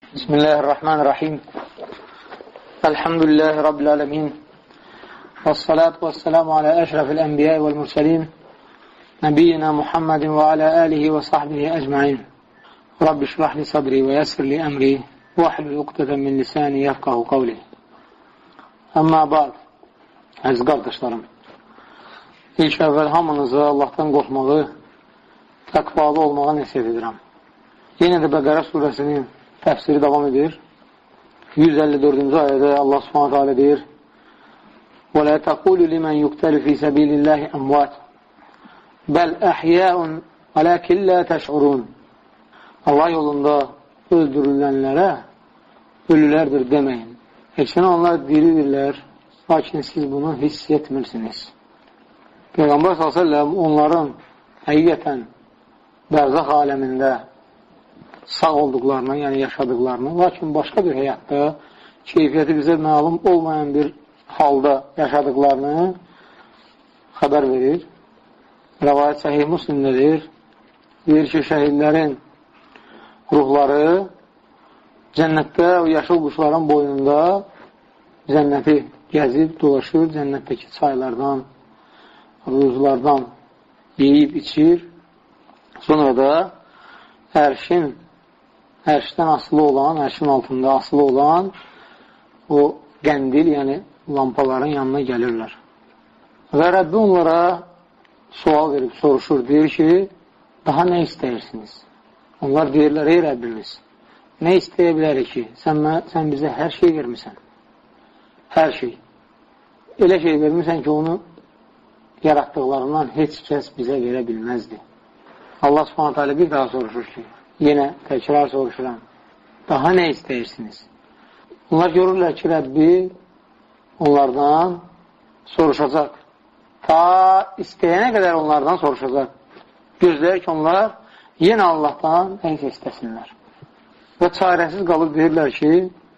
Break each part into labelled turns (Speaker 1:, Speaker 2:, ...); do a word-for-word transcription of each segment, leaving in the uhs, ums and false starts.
Speaker 1: Bismillahirrahmanirrahim. Elhamdülillahi Rabbil alemin. Vessalatu vesselamu ala eşrafil enbiya vel mursalin. Nebiyyina Muhammedin ve ala alihi ve sahbihi ecmain. Rabbi şrahli sadri ve yessirli emri ve ahlul uqdeten min lisani yefkahu kavli. Amma ba'd. Əziz qardaşlarım, ilk əvvəl hamınızı Allahdan qorxmağı, təqvalı olmağa nəsiyyət edirəm. Yenə də Bəqərə surəsinin təfsiri davam edir. yüz əlli dördüncü ayədə Allah Subhanahu taala deyir: "Və la taqulu limen yuqtalu fi sabilillahi amwat bel ahya'un walakin la teş'urun." Allah yolunda öldürülənlərə ölülərdir deməyin. Həkimə onlar diridirlər, lakin siz bunu hiss etmirsiniz. Peyğəmbər sallallahu əleyhi və səlləm onların həqiqətən bərzəx aləmində sağ olduqlarını, yəni yaşadıqlarını, lakin başqa bir həyatda keyfiyyəti bizə məlum olmayan bir halda yaşadıqlarını xəbər verir. Rəvayət Səhih Müslimdədir. Deyir ki, şəhidlərin ruhları cənnətdə o yaşıl quşların boynunda cənnəti gəzib, dolaşır, cənnətdəki çaylardan, ruzlardan yeyib, içir. Sonra da ərşin, ərşdən asılı olan, ərşin altında asılı olan o qəndil, yəni lampaların yanına gəlirlər. Və Rəbbi onlara sual verib, soruşur, deyir ki, daha nə istəyirsiniz? Onlar deyirlər, ey Rəbbimiz, nə istəyə bilərik ki, sən, sən bizə hər şey vermirsən. Hər şey. Elə şey vermirsən ki, onu yaratdıqlarından heç kəs bizə verə bilməzdi. Allah Subhanahu taala bir daha soruşur ki, yenə təkrar soruşuram, daha nə istəyirsiniz? Onlar görürlər ki, Rəbbi onlardan soruşacaq. Ta istəyənə qədər onlardan soruşacaq. Gözləyir ki, onlar yenə Allahdan nəysə istəsinlər. Və çarəsiz qalıb deyirlər ki,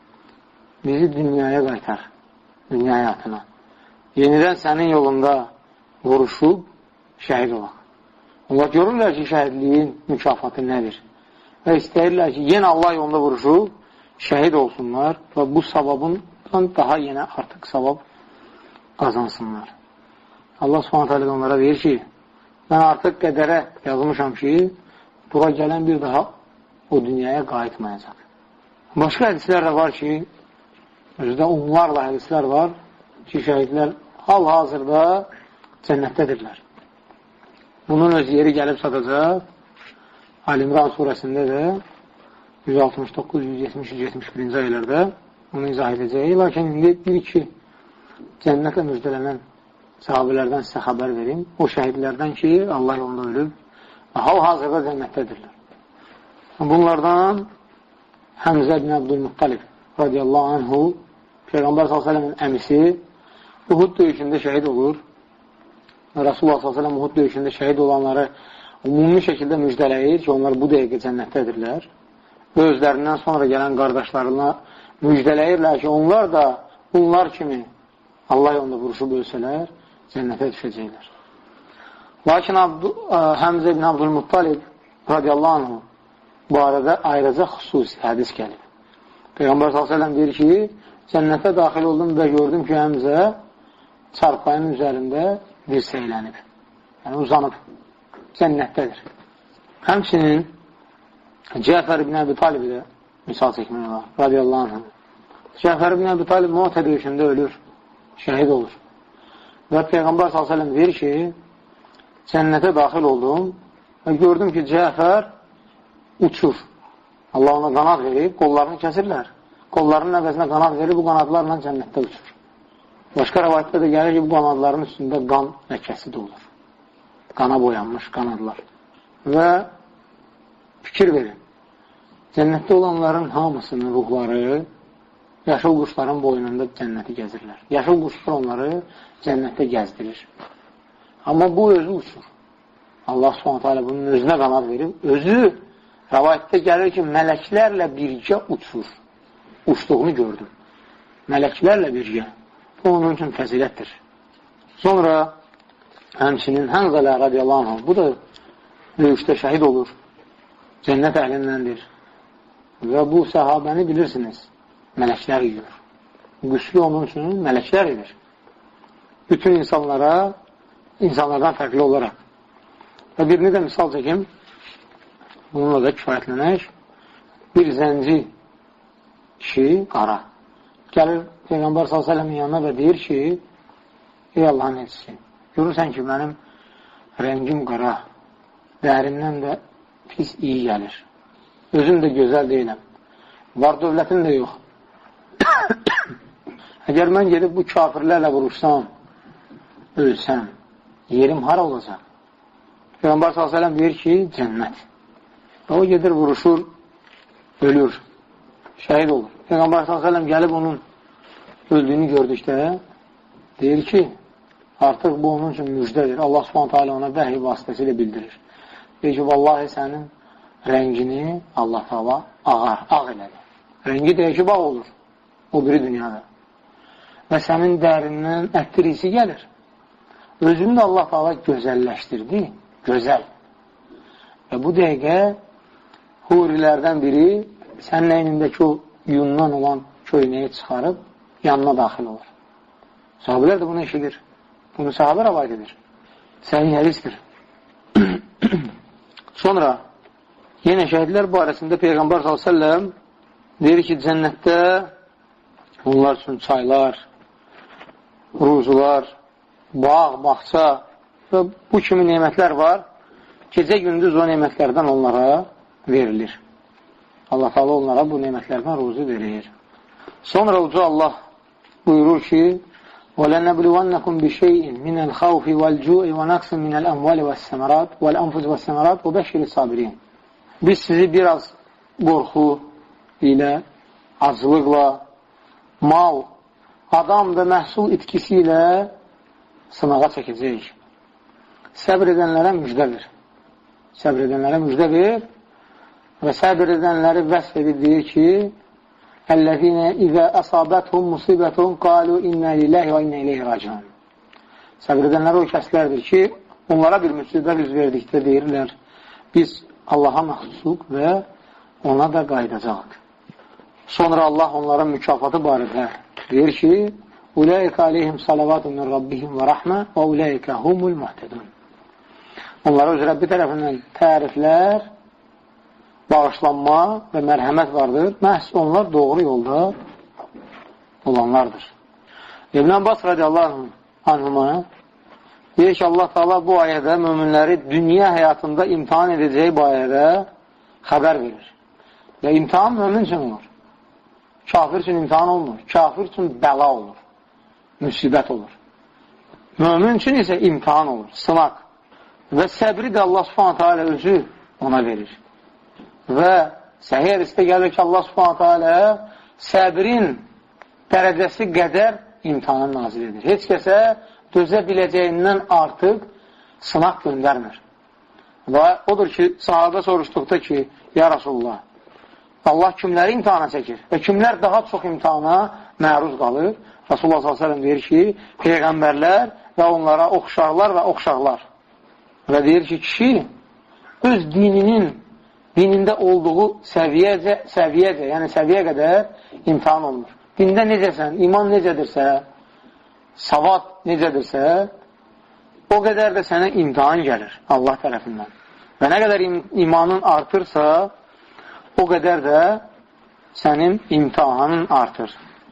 Speaker 1: bizi dünyaya qaytar, dünya həyatına. Yenidən sənin yolunda vuruşub şəhid olaq. Onlar görürlər ki, şəhidliyin mükafatı nədir? Və istəyirlər ki, yenə Allah yolunda vuruşub şəhid olsunlar və bu savabından daha yenə artıq savab qazansınlar. Allah Subhanahu taala onlara deyir ki, mən artıq qədərə yazmışam ki, bura gələn bir daha o dünyaya qayıtmayacaq. Başqa hədislər də var ki, özdə onlarla hədislər var ki, şəhidlər hal-hazırda cənnətdədirlər. Bunun öz yeri gəlib satacaq. Al-İmran surəsində də yüz altmış doqquz, yüz yetmiş, yüz yetmiş birinci ayələrdə onu izah edəcək. Lakin indi deyir ki, cənnətlə müjdələnən sahabələrdən sizə xəbər verim. O şəhidlərdən ki, Allah yolunda ölüb və hal-hazırda cənnətdədirlər. Bunlardan Həmzə ibn Abdülmuttalib radiyallahu anhu, Peyğəmbər sallallahu əleyhi və səlləmin əmisi Uhud döyüşündə şəhid olur. Rasulullah sallallahu əleyhi və səlləm Uhud döyüşündə şəhid olanları ümumi şəkildə müjdələyir ki, onlar bu dəqiqə cənnətdədirlər. Və özlərindən sonra gələn qardaşlarına müjdələyirlər ki, onlar da bunlar kimi Allah yolunda vuruşub ölsələr, cənnətə düşəcəklər. Lakin Həmzə ibn Abdülmuttalib radiyallahu anhu bu arada ayrıca xüsusi hədis gəlib. Peyğəmbər sallallahu əleyhi və səlləm deyir ki, cənnətə daxil oldum və gördüm ki, Həmzə çarpayının üzərində dirsəylənib. Yəni uzanıb. Cənnətdədir. Həmçinin Cəfər ibn Əbi Talib də misal çəkmək olar. Radiyallahu anh. Cəfər ibn Əbi Talib Muhtə döyüşündə ölür. Şəhid olur. Və Peyğəmbər sallallahu əleyhi və səlləm deyir ki, cənnətə daxil oldum və gördüm ki, Cəfər uçur. Allah ona qanad verib, qollarını kəsirlər. Qollarının əvəzinə qanad verib, bu qanadlarla cənnətdə uçur. Başqa rəvayətdə də gəlir ki, bu qanadların üstündə qan ləkəsi də olur. Qana boyanmış qanadlar. Və fikir verin, cənnətdə olanların hamısının ruhları yaşıl quşların boynunda cənnəti gəzirlər. Yaşıl quşlar onları cənnətdə gəzdirir. Amma bu özü uçur. Allah Subhanahu taala bunun özünə qanad verib, özü rəvayətdə gəlir ki, mələklərlə birgə uçur. Uçduğunu gördüm. Mələklərlə birgə. Bu onun üçün fəzilətdir. Sonra həmçinin Hənzələ radiyallahu anh, bu da döyüşdə şəhid olur. Cənnət əhlindəndir. Və bu səhabəni bilirsiniz, mələklər yiyir. Qüslü onun üçün mələklər edir. Bütün insanlara, insanlardan fərqli olaraq. Və birini də misal çəkim, bununla da kifayətlənək. Bir zənci kişi, qara, gəlir Peyğəmbər sallallahu əleyhi və səlləmin yanına və deyir ki, ey Allahın elçisi, görürsən ki, mənim rəngim qara, dərimdən də pis iyi gəlir. Özüm də gözəl deyiləm. Var dövlətim də yox. Əgər mən gedib bu kafirlərlə vuruşsam, ölsəm, yerim hara olacaq? Peyğəmbər sallallahu əleyhi və səlləm deyir ki, cənnət. Və o gedir, vuruşur, ölür, şəhid olur. Peyğəmbər sallallahu əleyhi və səlləm gəlib onun öldüyünü gördükdə deyir ki, artıq bu onun üçün müjdədir. Allah subhanət hələ ona vəhiy vasitəsilə bildirir. Deyir ki, vallahi sənin rəngini Allah təala ağar, ağ elədi. Rəngi deyir ki, bağ olur o biri dünyada. Və sənin dərindən əttirisi gəlir. Özünü də Allah təala gözəlləşdirdi, gözəl. Və bu dəqiqə hurilərdən biri sənin əynindəki o yundan olan köynəyi çıxarıb yanına daxil olur. Sahabilər də bunu eşidir. Bunu sahabə rəvayət edir. Sənin hədisdir. Sonra yenə şəhidlər barəsində Peyğəmbər sallallahu əleyhi və səlləm deyir ki, cənnətdə onlar üçün çaylar, ruzular, bağ, bağça və bu kimi nemətlər var. Gecə gündüz o nemətlərdən onlara verilir. Allah Teala onlara bu nemətlərdən ruzu verir. Sonra uca Allah buyurur ki, وَلَنَبْلُوَنَّكُمْ بِشَيْءٍ مِنَ الْخَوْفِ وَالْجُوءِ وَنَقْسٍ مِنَ الْأَمْوَالِ وَالسَّمَرَاتِ وَالْأَنْفُسِ وَالسَّمَرَاتِ وَبَشِّرِ الصَّابِرِينَ Biz sizi biraz qorxu ilə, acılıqla, mal, adam və məhsul itkisi ilə sınağa çəkəcəyik. Səbr edənlərə müjdə ver. Səbr edənlərə müjdə ver və səbr edənləri vəsf edib deyir ki, Əl-ləzīnə izə əsabəthum musibətun qalu innə lillahi və innə ileyhi raciun. Səbr edənlər o kəslərdir ki, onlara bir müsibət üz verdikdə deyirlər, biz Allaha məxsusuq və ona da qaydacaq. Sonra Allah onların mükafatı barədə deyir ki, Uləikə aleyhim salavatun min rabbihim və rəhmə və uləikə humul muhtədun. Onlara öz Rəbbi tərəfindən təriflər, bağışlanma və mərhəmət vardır. Məhz onlar doğru yolda olanlardır. İbn Abbas radiyallahu anhuma deyir ki, Allah Teala bu ayədə möminləri dünya həyatında imtihan edəcəyi bu ayədə xəbər verir. Və imtihan mömin üçün olur. Kafir üçün imtihan olmur. Kafir üçün bəla olur. Müsibət olur. Mömin üçün isə imtihan olur, sınaq. Və səbri də Allah subhanətə alə özü ona verir. Və səhiyyə hədisdə gəlir ki, Allah subhanətə alə səbrin dərəcəsi qədər imtihanı nazil edir. Heç kəsə dözə biləcəyindən artıq sınaq göndərmir. Və odur ki, sahabə soruşduqda ki, ya Rasulullah, Allah kimləri imtihana çəkir və kimlər daha çox imtihana məruz qalır? Rasulullah sallallahu əleyhi və səlləm deyir ki, peyğəmbərlər və onlara oxşarlar və oxşarlar. Və deyir ki, kişi öz dininin, dinində olduğu səviyyəcə, səviyyəcə, yəni səviyyə qədər imtihan olunur. Dində necəsən, iman necədirsə, savad necədirsə, o qədər də sənə imtihan gəlir Allah tərəfindən. Və nə qədər imanın artırsa, o qədər də sənin imtihanın artır.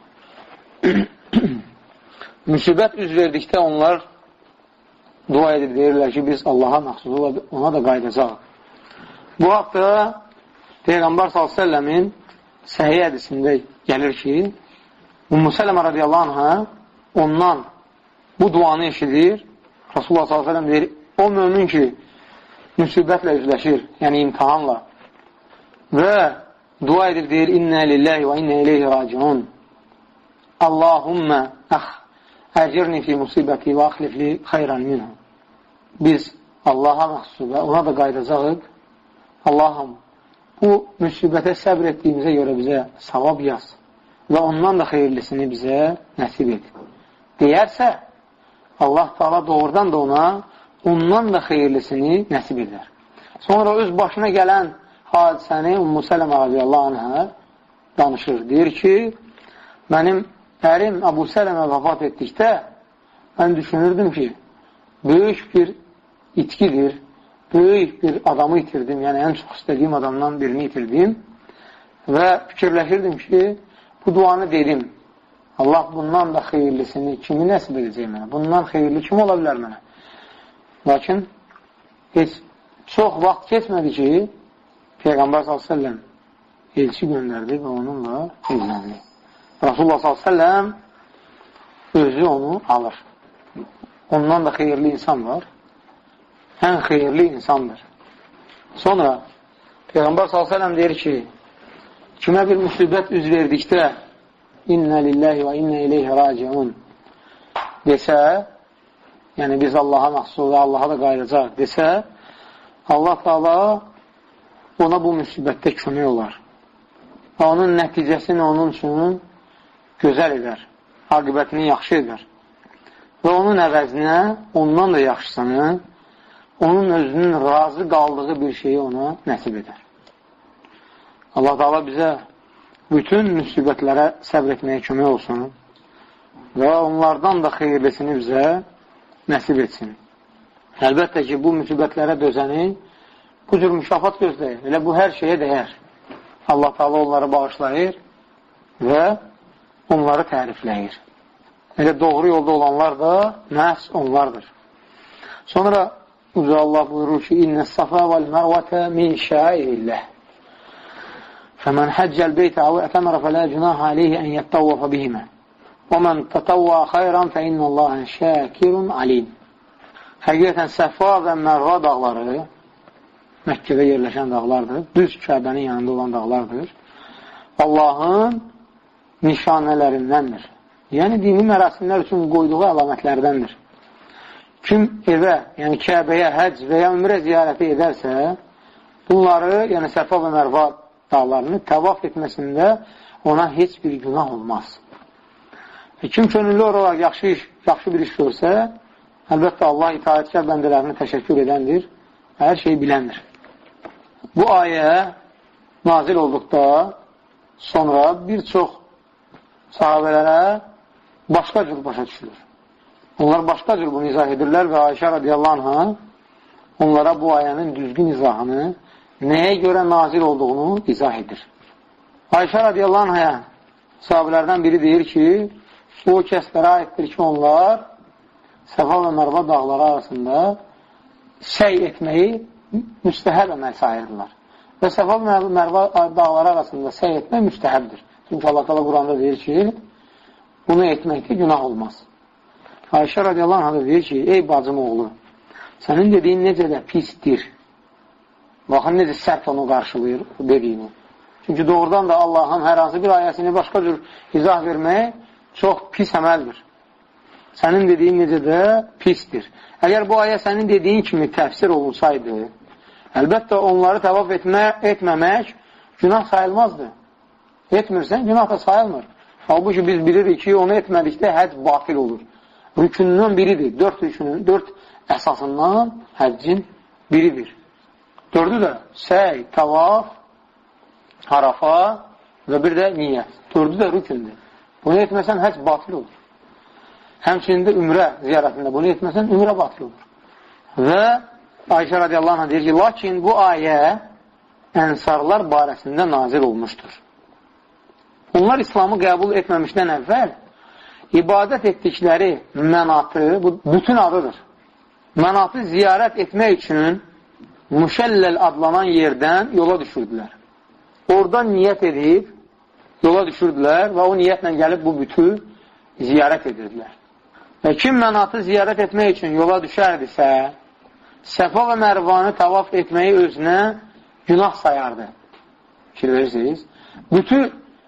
Speaker 1: Müsibət üz verdikdə onlar dua edir, deyirlər ki, biz Allaha məxsusu ona da qaydacaq. Bu haqda Peyğəmbər sallallahu əleyhi və səlləmin səhiyyə hədisində gəlir ki, Ümmü Sələmə radiyallahu anhə ondan bu duanı eşidir. Rasulullah sallallahu əleyhi və səlləm deyir, o mömin ki, müsibətlə üzləşir, yəni imtihanla və dua edir, deyir, innə lillahi və innə ileyhi raciun. Allahümmə əx, əcirni fi musibəti və axlifli xeyran minhu. Biz Allaha məxsusu və ona da qaydacağıq. Allahım, bu müsibətə səbr etdiyimizə görə bizə savab yaz və ondan da xeyirlisini bizə nəsib et. Deyərsə, Allah Teala doğrudan da ona ondan da xeyirlisini nəsib edər. Sonra öz başına gələn hadisəni Ümmü Sələmə radiyallahu anhə danışır. Deyir ki, mənim ərim Əbu Sələmə vəfat etdikdə mən düşünürdüm ki, böyük bir itkidir, böyük bir adamı itirdim, yəni ən çox istədiyim adamdan birini itirdim və fikirləşirdim ki, bu duanı dedim. Allah bundan da xeyirlisini kimi nəsib edəcək mənə? Bundan xeyirli kim ola bilər mənə? Lakin heç çox vaxt keçmədi ki, Peyğəmbər sallallahu əleyhi və səlləm elçi göndərdi və onunla evləndi. Rasulullah sallallahu əleyhi və səlləm özü onu alır. Ondan da xeyirli insan var. Ən xeyirli insandır. Sonra Peyğəmbər sallallahu əleyhi və səlləm deyir ki, kimə bir müsibət üz verdikdə İnnə lillahi və innə ileyhi raciun desə, yəni biz Allaha məxsus və Allaha da qayıracaq desə, Allah Taala ona bu müsibətdə kömək olar. Və onun nəticəsini onun üçün gözəl edər, aqibətini yaxşı edər. Və onun əvəzinə ondan da yaxşısını, onun özünün razı qaldığı bir şeyi ona nəsib edər. Allah Taala bizə bütün müsibətlərə səbr etməyə kömək olsun və onlardan da xeyirlisini bizə nəsib etsin. Əlbəttə ki, bu müsibətlərə dözəni bu cür mükafat gözləyir. Elə bu hər şeyə dəyər. Allah Taala onları bağışlayır və onları tərifləyir. Elə doğru yolda olanlar da məhz onlardır. Sonra Uca Allah buyurur ki, İnnə s-safa vəl-mərvətə min şairilləh. فَمَنْ حَجَّ الْبَيْتَ أَوْ اَعْتَمَرَ فَلَا جُنَاحَ عَلَيْهِ أَنْ يَتَّوَّفَ بِهِمَا وَمَنْ تَطَوَّعَ خَيْرًا فَإِنَّ اللّٰهَ شَاكِرٌ عَلِيمٌ. Həqiqətən Səfa və Mərva dağları Məkkədə yerləşən dağlardır. Düz Kəbənin yanında olan dağlardır. Allahın nişanələrindəndir. Yəni, dini mərasimlər üçün qoyduğu əlamətlərdəndir. Kim evə, yəni Kəbəyə, həc və ya ümrə ziyarəti edərsə, bunları, yəni Səfa və Mərva dağlarını təvaf etməsində ona heç bir günah olmaz. E, kim könüllü olaraq yaxşı, iş, yaxşı bir iş görsə, əlbəttə Allah itaətkar bəndələrini təşəkkür edəndir, hər şeyi biləndir. Bu ayə nazil olduqda sonra bir çox sahabələrə başqa cür başa düşülür. Onlar başqa cür bunu izah edirlər və Ayşə radiyallahu anh'a onlara bu ayənin düzgün izahını, nəyə görə nazil olduğunu izah edir. Ayşə radiyallahu anh'a sahabələrdən biri deyir ki, o kəslərə aiddir ki, onlar Səfa və Mərva dağları arasında səy etməyi müstəhəb əməl sayırdılar. Və Səfa və Mərva dağları arasında səy etmək müstəhəbdir. Çünki Allah Teala Quranda deyir ki, bunu etməkdə günah olmaz. Ayşə radiyallahu anh'a deyir ki, ey bacım oğlu, sənin dediyin necə də pisdir. Baxın, necə sərt onu qarşılayır dediyini. Çünki doğrudan da Allahın hər hansı bir ayəsini başqa cür izah vermək çox pis əməldir. Sənin dediyin necə də pisdir. Əgər bu ayə sənin dediyin kimi təfsir olunsaydı, əlbəttə onları təvaf etmə, etməmək günah sayılmazdı. Etmirsən, günah da sayılmır. Halbuki biz bilirik ki, onu etmədikdə həcc batil olur. Rükündən biridir. Dörd rükünün, dörd əsasından həccin biridir. Dördü də səy, tavaf, harafa və bir də niyyət. Dördü də rükündür. Bunu etməsən həcc batil olur. Həmçinin də ümrə ziyarətində bunu etməsən ümrə batil olur. Və Ayşə radiyallahu anh deyir ki, lakin bu ayə ənsarlar barəsində nazil olmuşdur. Onlar İslamı qəbul etməmişdən əvvəl ibadət etdikləri mənatı, bu bütün adıdır. Mənatı ziyarət etmək üçün Müşəlləl adlanan yerdən yola düşürdülər. Oradan niyyət edib yola düşürdülər və o niyyətlə gəlib bu bütü ziyarət edirdilər. Və kim mənatı ziyarət etmək üçün yola düşərdisə, Səfa və Mərvanı tavaf etməyi özünə günah sayardı. Fikir verirsiniz? Bütün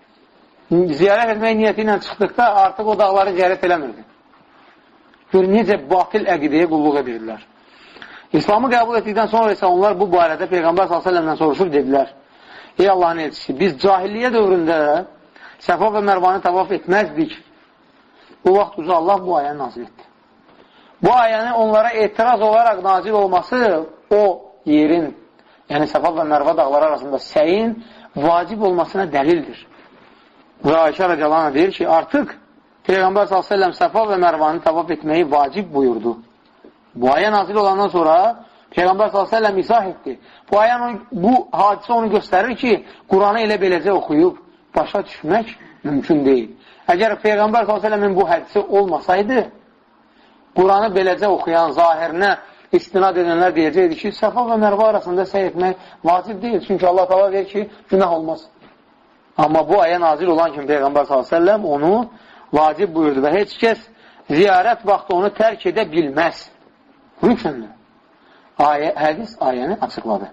Speaker 1: ziyarət etmək niyyəti ilə çıxdıqda artıq o dağları ziyarət eləmirdi. Gör, necə batil əqidəyə qulluq edirlər. İslamı qəbul etdikdən sonra isə onlar bu barədə Peyğəmbər sallallahu əleyhi və səlləmdən soruşub dedilər, ey Allahın elçisi, biz cahiliyyə dövründə Səfa və Mərvanı tavaf etməzdik. Bu vaxt uca Allah bu ayəni nazil etdi. Bu ayəni onlara etiraz olaraq nazil olması o yerin yəni Səfa və Mərva dağları arasında səyin vacib olmasına dəlildir. Və Ayşə radiyallahu anh deyir ki, artıq Peyğəmbər sallallahu əleyhi və səlləm Səfa və Mərvanı tavaf etməyi vacib buyurdu. Bu ayə nazil olandan sonra Peyğəmbər sallallahu əleyhi və səlləm izah etdi. Bu ayə, bu hadisə onu göstərir ki, Quranı elə beləcə oxuyub başa düşmək mümkün deyil. Əgər Peyğəmbər sallallahu əleyhi və səlləmin bu hədisi olmasaydı, Quranı beləcə oxuyan, zahirinə istinad edənlər deyəcəkdir ki, Səfa və Mərva arasında səy etmək vacib deyil. Çünki Allah təala deyir ki, günah olmaz. Amma bu ayə nazil olan kimi Peyğəmbər sallallahu əleyhi və səlləm onu vacib buyurdu və heç kəs ziyarət vaxtı onu tərk edə bilməz. Rükündür. Ayə, hədis ayəni açıqladı.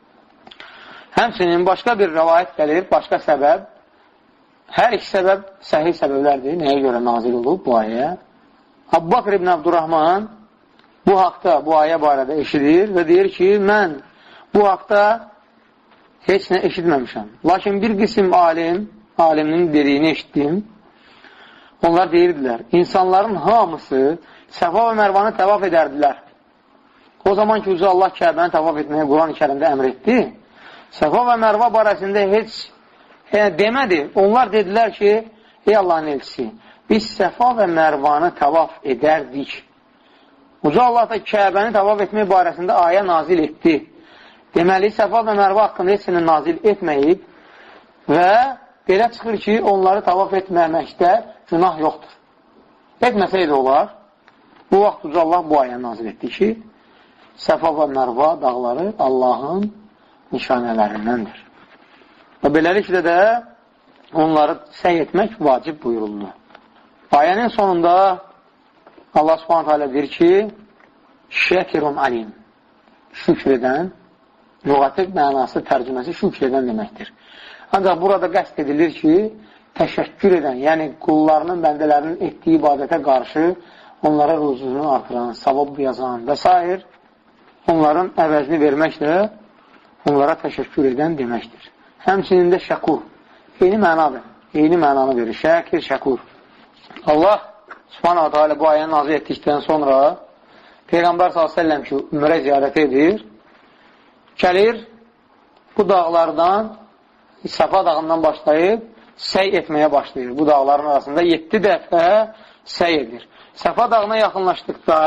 Speaker 1: Həmçinin başqa bir rəvayət gəlir, başqa səbəb. Hər iki səbəb səhih səbəblərdir. Nəyə görə nazil olub bu ayə? Əbu Bakr ibn Abdurrahman bu haqda, bu ayə barədə eşidir və deyir ki, mən bu haqda heç nə eşitməmişəm. Lakin bir qism alim, aliminin dediyini eşitdim. Onlar deyirdilər, insanların hamısı Səfa və Mərvanı təvaf edərdilər. O zaman ki, Uca Allah Kəbəni təvaf etməyə Quran-ı Kərimdə əmr etdi. Səfa və Mərva barəsində heç yəni, demədi. Onlar dedilər ki, ey Allahın elçisi, biz Səfa və Mərvanı təvaf edərdik. Uca Allah da Kəbəni təvaf etmək barəsində ayə nazil etdi. Deməli, Səfa və Mərva haqqında heç səni nazil etməyib və belə çıxır ki, onları təvaf etməməkdə günah yoxdur. Etməsəydi olar, bu vaxt Uca Allah bu ayə nazil etdi ki, Səfa və Mərva dağları Allahın nişanələrindəndir. Və beləliklə də onları səy etmək vacib buyuruldu. Ayənin sonunda Allah subhanət hələ deyir ki, şəkirun alim, şükr edən, lüğəti mənası, tərcüməsi şükr edən deməkdir. Ancaq burada qəsd edilir ki, təşəkkür edən, yəni qullarının, bəndələrinin etdiyi ibadətə qarşı onlara ruzunu artıran, savab yazan və s. onların əvəzini verməklə onlara təşəkkür edən deməkdir. Həmçinin də şəkur, eyni mənadır, eyni mənanı verir, şəkir, şəkur. Allah subhanahu teala bu ayəni nazil etdikdən sonra Peyğəmbər sallallahu əleyhi və səlləm ki, ümrə ziyarət edir, gəlir bu dağlardan, Səfa dağından başlayıb səy etməyə başlayır. Bu dağların arasında yeddi dəfə səy edir. Səfa dağına yaxınlaşdıqda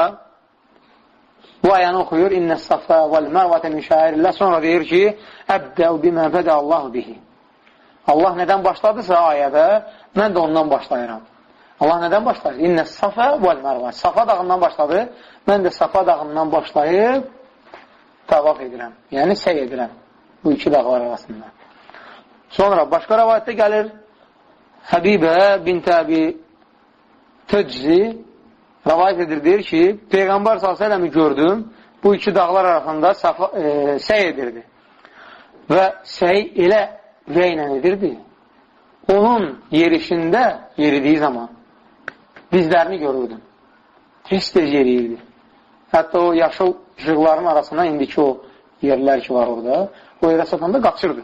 Speaker 1: bu ayəni oxuyur. İnnəs safa vəl mərvətə min şairillah. Sonra deyir ki, əbdəv bimə fədə Allahu bihi. Allah nədən başladısa ayədə, mən də ondan başlayıram. Allah nədən başlayır? İnnəs safa vəl mərvə. Safa dağından başladı. Mən də Safa dağından başlayıb tavaf edirəm. Yəni səy edirəm. Bu iki dağlar arasında. Sonra başqa rəvayətdə gəlir Həbibə bint Əbi Təczi rəvayət edir, deyir ki, Peyğəmbər sallallahu əleyhi və səlləmi gördüm, bu iki dağlar arasında safa, e, səy edirdi. Və səy elə ürəklə edirdi. Onun yerişində yeridiyi zaman dizlərini görürdüm. Tez-tez yeriyirdi. Hətta o yaşıl işıqların arasına indiki o yerlər ki var orada, o yerə satanda qaçırdı.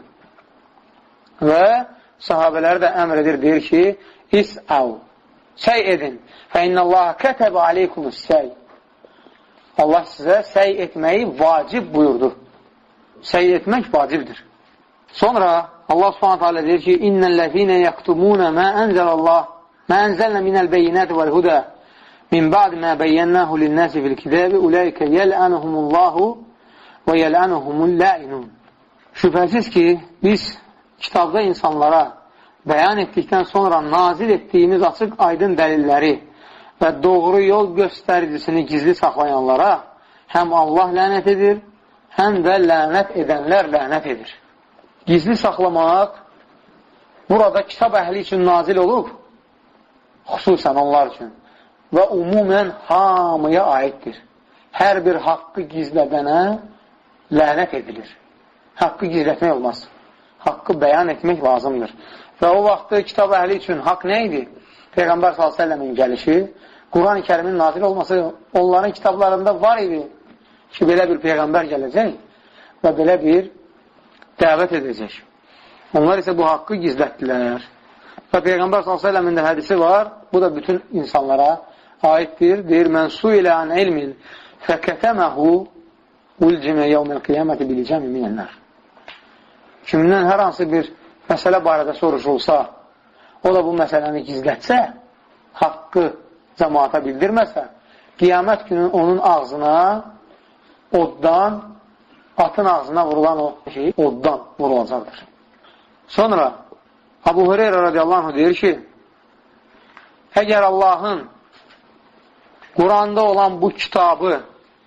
Speaker 1: Və sahabələri də əmr edir, deyir ki, İs'av, səy edin. Fə innəllaha kətəbə aleykumus səy. Allah sizə səy etməyi vacib buyurdu. Səy etmək vacibdir. Sonra Allah subhanətə alə deyir ki, İnnəl-ləzinə yəktumunə mə ənzəlallah, mə ənzəlnə minəl beyinəti vəl-hudə min ba'di mə bəyyənnəhu lin-nəsi fil-kidəbi uləykə yəl'ənuhumullahu və yəl'ənuhumul-lə'inun. Şübhəsiz ki, biz kitabda insanlara bəyan etdikdən sonra nazil etdiyimiz açıq aydın dəlilləri və doğru yol göstəricisini gizli saxlayanlara həm Allah lənət edir, həm də lənət edənlər lənət edir. Gizli saxlamaq burada kitab əhli üçün nazil olub, xüsusən onlar üçün və umumən hamıya aiddir. Hər bir haqqı gizlədənə lənət edilir. Haqqı gizlətmək olmaz. Haqqı bəyan etmək lazımdır. Və o vaxtı kitab əhli üçün haqq nə idi? Peyğəmbər sallallahu əleyhi və səlləmin gəlişi, Quran-ı Kərimin nazil olması onların kitablarında var idi ki, belə bir Peyğəmbər gələcək və belə bir dəvət edəcək. Onlar isə bu haqqı gizlətdilər. Və Peyğəmbər sallallahu əleyhi və səlləmin də hədisi var, bu da bütün insanlara aiddir. Deyir, mən su ilə an ilmin fəkətəməhu ulcimə yevməl qiyaməti bilicəmi minənlər. kimdən hər hansı bir məsələ barədə soruşulsa, o da bu məsələni gizlətsə, haqqı cəmaata bildirməsə, qiyamət günü onun ağzına oddan, atın ağzına vurulan o şey oddan vurulacaqdır. Sonra Abu Hureyra radiyallahu anh deyir ki, əgər Allahın Quranda olan bu kitabı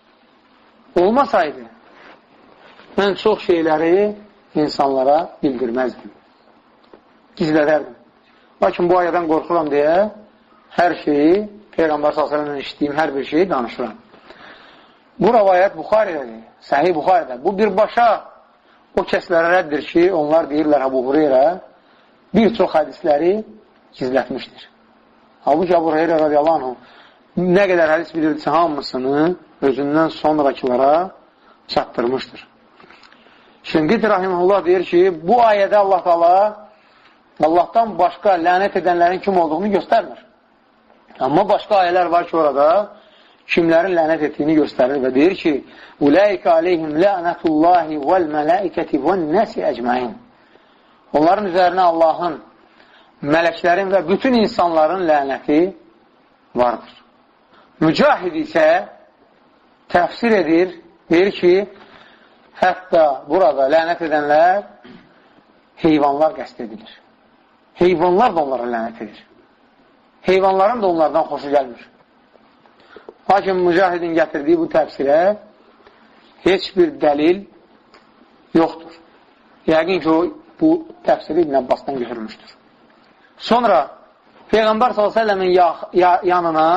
Speaker 1: olmasaydı, mən çox şeyləri insanlara bildirməzdim, gizlədərdim. Lakin bu ayədən qorxuram deyə hər şeyi, Peyğəmbər sallallahu əleyhi və səlləm işitdiyim hər bir şeyi danışıram. Bu rəvayət Buxarədədir, Səhih Buxarədə. Bu birbaşa o kəslərə rəddir ki, onlar deyirlər Abu Hureyra bir çox hədisləri gizlətmişdir. Halbuki Abu Hureyra radiyallahu anh nə qədər hədis bilirdisə hamısını özündən sonrakılara çatdırmışdır. Şinqiti rahiməhullah deyir ki, bu ayədə Allah Taala Allahdan başqa lənət edənlərin kim olduğunu göstərmir. Amma başqa ayələr var ki, orada kimlərin lənət etdiyini göstərir və deyir ki, Ulaikə aleyhim lənətullahi vəl mələikəti vəl nəsi əcməin. Onların üzərinə Allahın, mələklərin və bütün insanların lənəti vardır. Mücahid isə təfsir edir, deyir ki, hətta burada lənət edənlər heyvanlar qəsd edilir. Heyvanlar da onlara lənət edir. Heyvanların da onlardan xoşu gəlmir. Lakin Mücahidin gətirdiyi bu təfsirə heç bir dəlil yoxdur. Yəqin ki, o bu təfsiri İbn Abbasdan götürmüşdür. Sonra Peyğəmbər sallallahu əleyhi və səlləmin yanına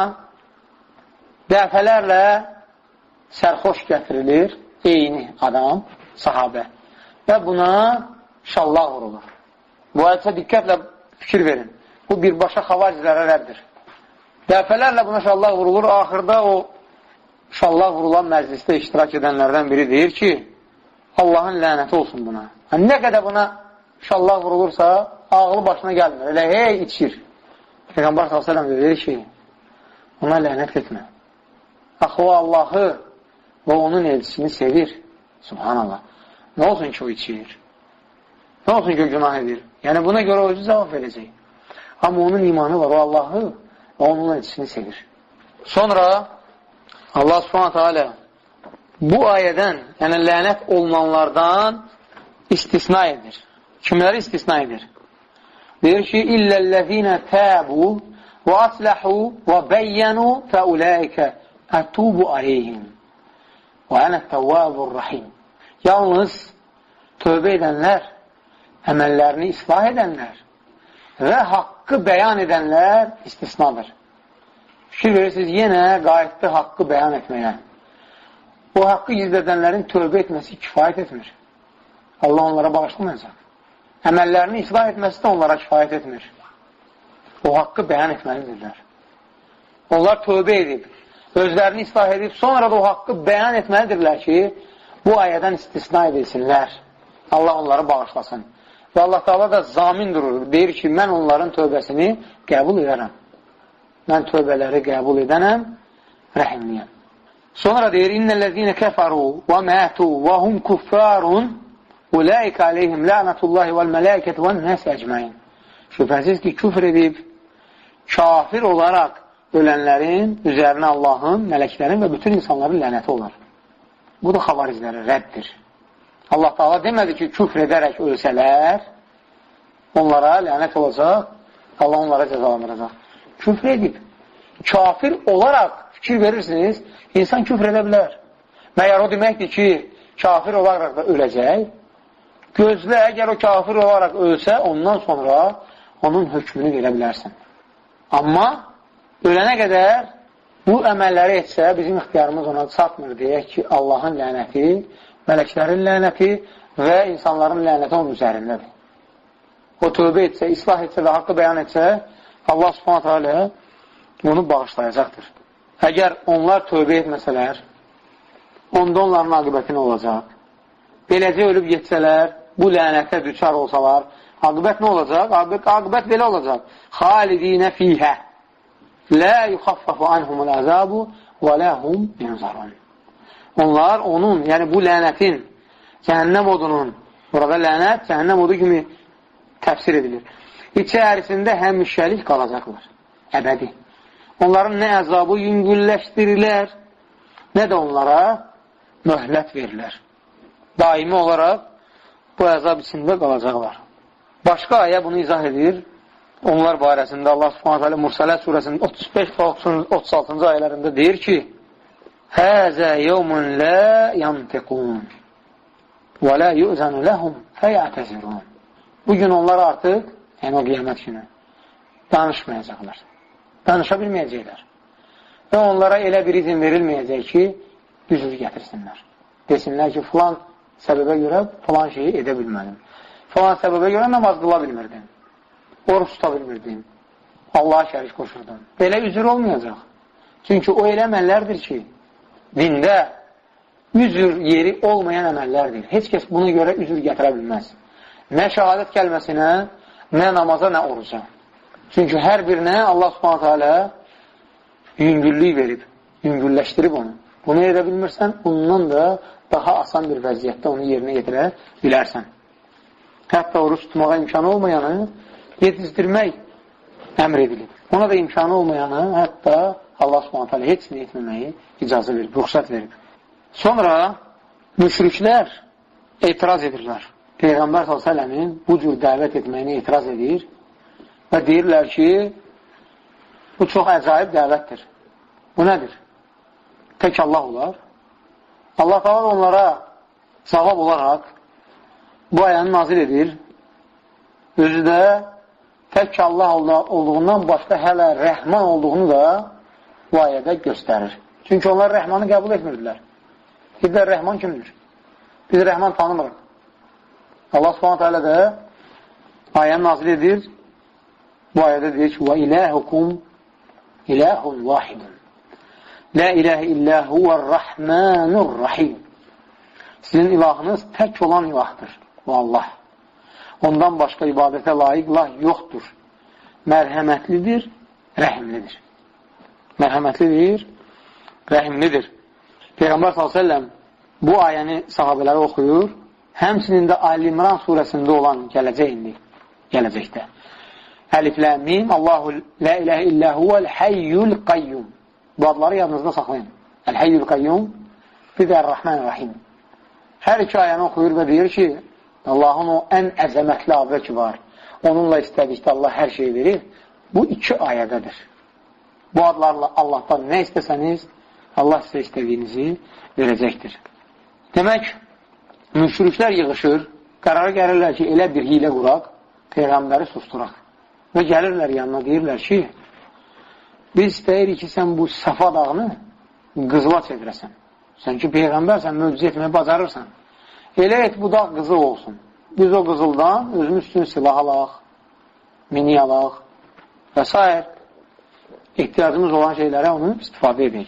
Speaker 1: dəfələrlə sərxoş gətirilir, eyni adam, sahabə və buna şallah vurulur. Bu hədisə diqqətlə fikir verin. Bu birbaşa xavacizlərə rəddir. Dəfələrlə buna şallah vurulur, axırda o şallah vurulan məclisdə iştirak edənlərdən biri deyir ki, Allahın lənəti olsun buna. Yəni, nə qədər buna şallah vurulursa, ağlı başına gəlmir. Elə hey içir. Peyğəmbər sallallahu əleyhi və səlləm deyir ki, ona lənət etmə. Axı o Allahı və onun elçisini sevir. Subhanallah. Nə olsun ki o içir? Nə olsun ki o günah edir? Yəni buna görə o özü cavab verəcək. Amma onun imanı var, o Allahı və onun elçisini sevir. Sonra Allah subhanahu teala bu ayədən, yəni lənət olunanlardan istisna edir. Kimləri istisna edir? Deyir ki, İlləl-ləzīnə təbu və asləhu və bəyyənu fəuləikə ətubu aleyhim və ənət-təvvabur rahim. Yalnız tövbə edənlər, əməllərini islah edənlər və haqqı bəyan edənlər istisnadır. Fikir verirsiniz, yenə qayıtdı haqqı bəyan etməyə. O haqqı gizlədənlərin tövbə etməsi kifayət etmir. Allah onlara bağışlamayacaq. Əməllərini islah etməsi də onlara kifayət etmir. O haqqı bəyan etməlidirlər. Onlar tövbə edib, özlərini islah edib, sonra da o haqqı bəyan etməlidirlər ki, bu ayədən istisna edilsinlər. Allah onları bağışlasın. Və Allah Taala da zamin durur. Deyir ki, mən onların tövbəsini qəbul edərəm. Mən tövbələri qəbul edənəm, rəhimliyəm. Sonra deyir, İnnəl-ləzīnə kəfəru və mətu və hum kuffarun ulaikə aleyhim lənətullahi vəl-mələikət vəl-nəs əcməin. Şübhəsiz ki, küfr edib, kafir olaraq ölənlərin üzərinə Allahın, mələklərin və bütün insanların lənəti olar. Bu da xavariclərə rəddir. Allah Taala demədi ki, küfr edərək ölsələr, onlara lənət olacaq, Allah onlara cəzalandıracaq. Küfr edib, kafir olaraq fikir verirsiniz, insan küfr edə bilər. Məyər o deməkdir ki, kafir olaraq da öləcək. Gözlə, əgər o kafir olaraq ölsə, ondan sonra onun hökmünü verə bilərsən. Amma ölənə qədər bu əməlləri etsə, bizim ixtiyarımız ona çatmır deyək ki, Allahın lənəti, mələklərin lənəti və insanların lənəti onun üzərindədir. O tövbə etsə, islah etsə və haqqı bəyan etsə, Allah subhanət hələ onu bağışlayacaqdır. Əgər onlar tövbə etməsələr, onda onların aqibəti nə olacaq? Beləcə ölüb getsələr, bu lənətə düçar olsalar, aqibət nə olacaq? Aqibət belə olacaq. Xalidinə fiyhə lə yuxaffafu anhumul əzabu və ləhum yunzarun. Onlar onun, yəni bu lənətin, cəhənnəm odunun Burada lənət, cəhənnəm odu kimi təfsir edilir. İçərisində həmişəlik qalacaqlar. Əbədi. Onların nə əzabı yüngülləşdirilər, nə də onlara möhlət verirlər. Daimi olaraq bu əzab içində qalacaqlar. Başqa ayə bunu izah edir. Onlar barəsində Allah Subhanahu taala Mursalat surəsinin otuz beş və otuz altıncı ayələrində deyir ki: "Həzə yevmun la yantiqun və la yu'zanu lahum feyatazirun." Bu gün onlar artıq, yəni o qiyamət günü, danışmayacaqlar. Danışa bilməyəcəklər. Və onlara elə bir izin verilməyəcək ki, üzr gətirsinlər. Desinlər ki, filan səbəbə görə filan şeyi edə bilmədim. Filan səbəbə görə namaz qıla bilmirdim. Oruç tuta bilmirdim. Allaha şərik qoşurdum. Belə üzr olmayacaq. Çünki o elə əməllərdir ki, dində üzr yeri olmayan əməllərdir. Heç kəs buna görə üzr gətirə bilməz. Nə şəhadət kəlməsinə, nə namaza, nə oruca. Çünki hər birinə Allah Subhanahu taala yüngüllük verib, yüngülləşdirib onu. Bunu edə bilmirsən, bundan da daha asan bir vəziyyətdə onu yerinə yetirə bilərsən. Hətta oruç tutmağa imkanı olmayanı yetizdirmək əmr edilib. Ona da imkanı olmayanı hətta Allah Subhanahu taala heç nə etməməyi icazə verib, ruxsat verib. Sonra müşriklər etiraz edirlər. Peyğəmbər sallallahu əleyhi və səlləmin bu cür dəvət etməyini etiraz edir və deyirlər ki, bu çox əcaib dəvətdir. Bu nədir? Tək Allah olar. Allah taala onlara cavab olaraq bu ayəni nazil edir. Özü də tək Allah olduğundan başqa hələ Rəhman olduğunu da bu ayədə göstərir. Çünki onlar Rəhmanı qəbul etmirdilər. Dedilər, Rəhman kimdir? Biz Rəhman tanımırıq. Allah Subhanahu taala da ayəni nazil edir. Bu ayədə deyir ki, və ilahukum ilahun vahidun. La ilahe illə huvər-Rahmanur-Rahim. Sizin ilahınız tək olan ilahdır. O Allah. Ondan başqa ibadətə layiq ilah yoxdur. Mərhəmətlidir, rəhimlidir. Mərhəmətlidir, rəhimlidir. Peyğəmbər sallallahu əleyhi və səlləm bu ayəni sahabələrə oxuyur. Həmçinin də Ali-İmran surəsində olan gələcək indi. Gələcəkdə. Əlif lam mim Allahu la ilahe illə huvəl hayyul qayyum. Bu adları yadınızda saxlayın. Əl-Hayyul Qayyum, bir də Ər-Rahman-Rahim. Hər iki ayəni oxuyur və deyir ki, Allahın o ən əzəmətli adı ki var. Onunla istədikdə Allah hər şeyi verir. Bu iki ayədədir. Bu adlarla Allahdan nə istəsəniz, Allah sizə istədiyinizi verəcəkdir. Demək, müşriklər yığışır, qərara gəlirlər ki, elə bir hilə quraq, Peyğəmbəri susturaq. Və gəlirlər yanına, deyirlər ki, biz istəyirik ki, sən bu Səfa dağını qızıla çevirəsən. Sən ki, Peyğəmbərsən, möcüzə etməyi bacarırsan. Elə et, bu dağ qızıl olsun. Biz o qızıldan özümüz üçün silah alaq, mini alaq və s. ehtiyacımız olan şeylərə onu istifadə edək.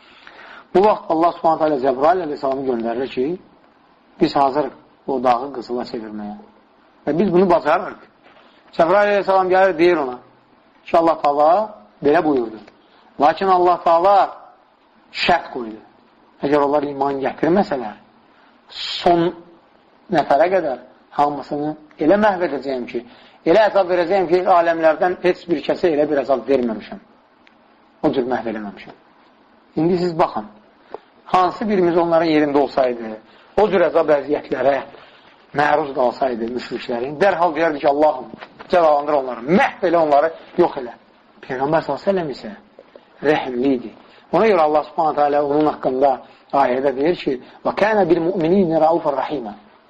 Speaker 1: Bu vaxt Allah Subhanahu taala Cəbrail əleyhissalamı göndərir ki, biz hazırıq o dağı qızıla çevirməyə. Və biz bunu bacarırıq. Cəbrail əleyhissalam gəlir, deyir ona ki, Allah taala belə buyurdu. Lakin Allah taala şərt qoydu. Əgər onlar iman gətirməsələr, son nəfərə qədər hamısını elə məhv edəcəyim ki, elə əzab verəcəyim ki, aləmlərdən heç bir kəsə elə bir əzab verməmişəm. O cür məhv eləməmişəm. İndi siz baxın, hansı birimiz onların yerində olsaydı, o cür əzab əziyyətlərə məruz qalsaydı müşriklərin, dərhal deyərdi ki, Allahım, cəzalandır onları, məhv elə onları, yox elə. Peyğəmbər sallallahu əleyhi və səlləm isə rəhimli idi. Ona görə Allah Subhanahu taala onun haqqında ayədə deyir ki, və kənə bil-mü'minîne raufur rahimə.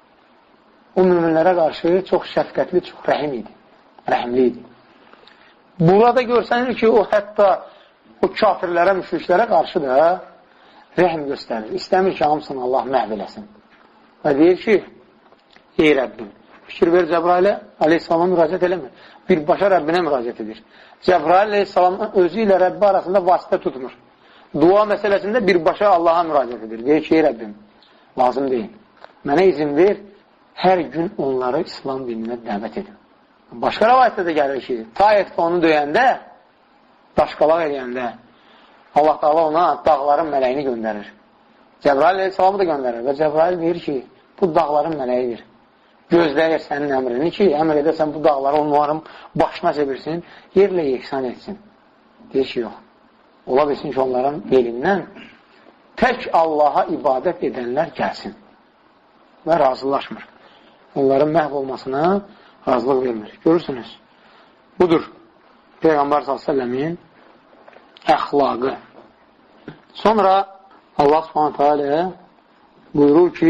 Speaker 1: O müminlərə qarşı çox şəfqətli, çox rəhim idi. Rəhimli idi. Burada görsənir ki, o hətta o kafirlərə, müşriklərə qarşı da rəhm göstərir. İstəmir ki, hamısını Allah məhv eləsin. Və deyir ki, ey Rəbbim, fikir ver Cəbrailə, aleyhissalama müraciət eləmir. Birbaşa Rəbbinə müraciət edir. Cəbrail aleyhissalamın özü ilə Rəbbi arasında vasitə tutmur. Dua məsələsində birbaşa Allaha müraciət edir. Deyir ki, ey Rəbbim, lazım deyil. Mənə izin ver, hər gün onları İslam dininə dəvət edin. Başqa rəvayətdə də gəlir ki, Taifdə onu döyəndə, daşqalaq edəndə, Allah Taala ona dağların mələyini göndərir. Cəbrail aleyhissalamı da göndərir və Cəbrail deyir ki, bu dağların mələyidir. gözləyir sənin əmrini ki, əmr edəsən bu dağları onların başına çevirsin, yerlə yeksan etsin. Deyir ki, yox. Ola bilsin ki, onların elindən tək Allaha ibadət edənlər gəlsin və razılaşmır. Onların məhv olmasına razılıq vermir. Görürsünüz, budur Peyğəmbər sallallahu əleyhi və səlləmin əxlaqı. Sonra Allah subhanahu teala buyurur ki,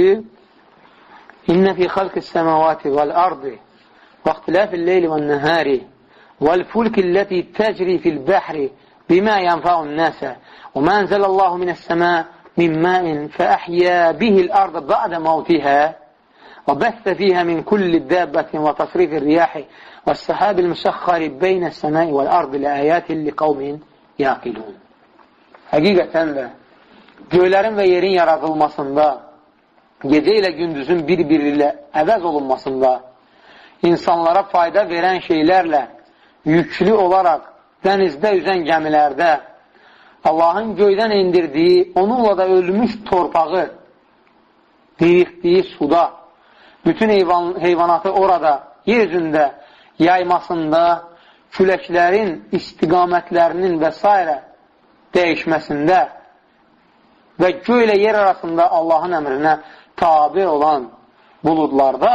Speaker 1: İnnə fi xalqis səmavati vəl ardı və ixtilafil leyli vən nəhəri vəl fulkilləti təcri fil bəhri bimə yənfəun nəsə və mə ənzəlallahu minəs səmə min məin fəəhyə bihil ardı bə'də mavtihə və bəthə fiyhə min kulli dəbbətin və tasrifir riyahi və səhabil müsəxxari beynəs səmai vəl ardı lə əyətin li qavmin yaqilun. Həqiqətən də göylərin və yerin yaradılmasında, gecə ilə gündüzün bir-biri ilə əvəz olunmasında, insanlara fayda verən şeylərlə yüklü olaraq dənizdə üzən gəmilərdə, Allahın göydən indirdiyi, onunla da ölmüş torpağı dirikdiyi suda, bütün heyvan, heyvanatı orada, yer üzündə yaymasında, küləklərin istiqamətlərinin və s. dəyişməsində və göy ilə yer arasında Allahın əmrinə tabi olan buludlarda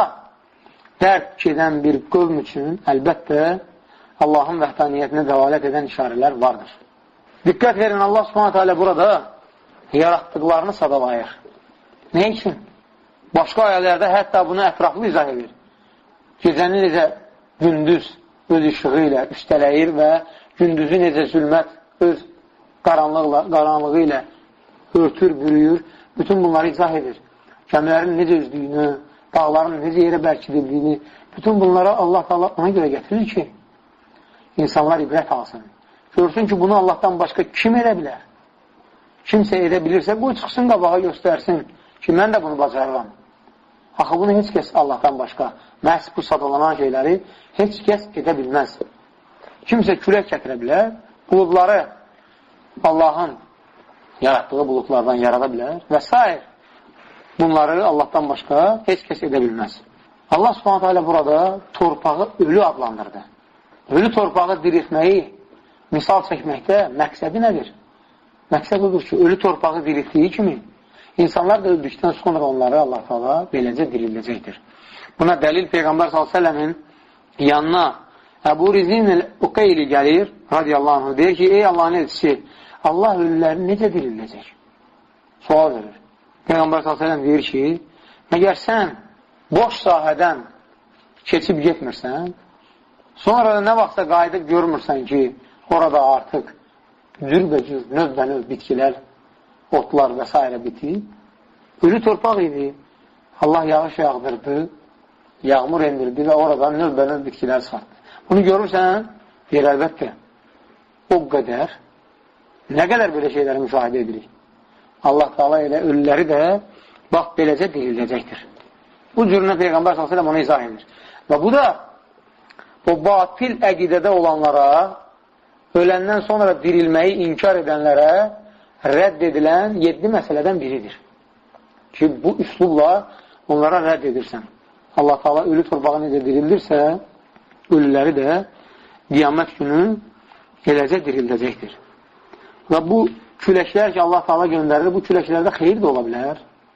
Speaker 1: dərk edən bir qövm üçün əlbəttə Allahın vəhdaniyyətinə dəlalət edən işarələr vardır. Diqqət verin, Allah subhanahu teala burada yaratdıqlarını sadalayır. Nə üçün? Başqa ayələrdə hətta bunu ətraflı izah edir. Gecəni necə gündüz öz işığı ilə üstələyir və gündüzü necə zülmət öz qaranlıqla, qaranlığı ilə örtür, bürüyür. Bütün bunları izah edir. Gəmilərin necə üzdüyünü, dağların necə yerə bərkidildiyini, bütün bunları Allah Teala ona görə gətirir ki, insanlar ibrət alsın. Görsün ki, bunu Allahdan başqa kim edə bilər? Kimsə edə bilirsə, bu çıxsın qabağa göstərsin ki, mən də bunu bacarıram. Axı, bunu heç kəs Allahdan başqa, məhz bu sadalanan şeyləri heç kəs edə bilməz. Kimsə külək gətirə bilər, buludları Allahın yaratdığı buludlardan yarada bilər və s. Bunları Allahdan başqa heç kəs edə bilməz. Allah subhanahu teala burada torpağı ölü adlandırdı. Ölü torpağı diriltməyi misal çəkməkdə məqsədi nədir? Məqsəd odur ki, ölü torpağı diriltdiyi kimi insanlar da öldükdən sonra onları Allah Teala beləcə dirildəcəkdir. Buna dəlil Peyğəmbər sallallahu əleyhi və səlləmin yanına Əbu Rizin el-Uqeyli gəlir, radiyallahu anh, deyir ki, ey Allahın elçisi, Allah ölüləri necə dirildəcək? Sual verir. Peyğəmbər sallallahu əleyhi və səlləm deyir ki, məgər sən boş sahədən keçib getmirsən, sonra da nə vaxtsa qayıdıb görmürsən ki, orada artıq cürbəcür, növbə-növ bitkilər, otlar və s. bitib, ölü torpaq idi, Allah yağış yağdırdı, yağmur endirdi və oradan növbə-növ bitkilər çıxartdı. Bunu görürsən, deyir, əlbəttə, o qədər, nə qədər belə şeyləri müşahidə edirik. Allah Teala ilə ölüləri də bax, beləcə dirildəcəkdir. Bu cürünə Peyğəmbər sallallahu əleyhi və səlləm onu izah edir. Və bu da o batil əqidədə olanlara, öləndən sonra dirilməyi inkar edənlərə rədd edilən yeddi məsələdən biridir. Ki, bu üslubla onlara rədd edirsən. Allah Teala ölü torpağı necə dirildirsə, ölüləri də qiyamət günü eləcə dirildəcəkdir. Və bu küləklər ki, Allah Teala göndərir, bu küləklərdə xeyir də ola bilər,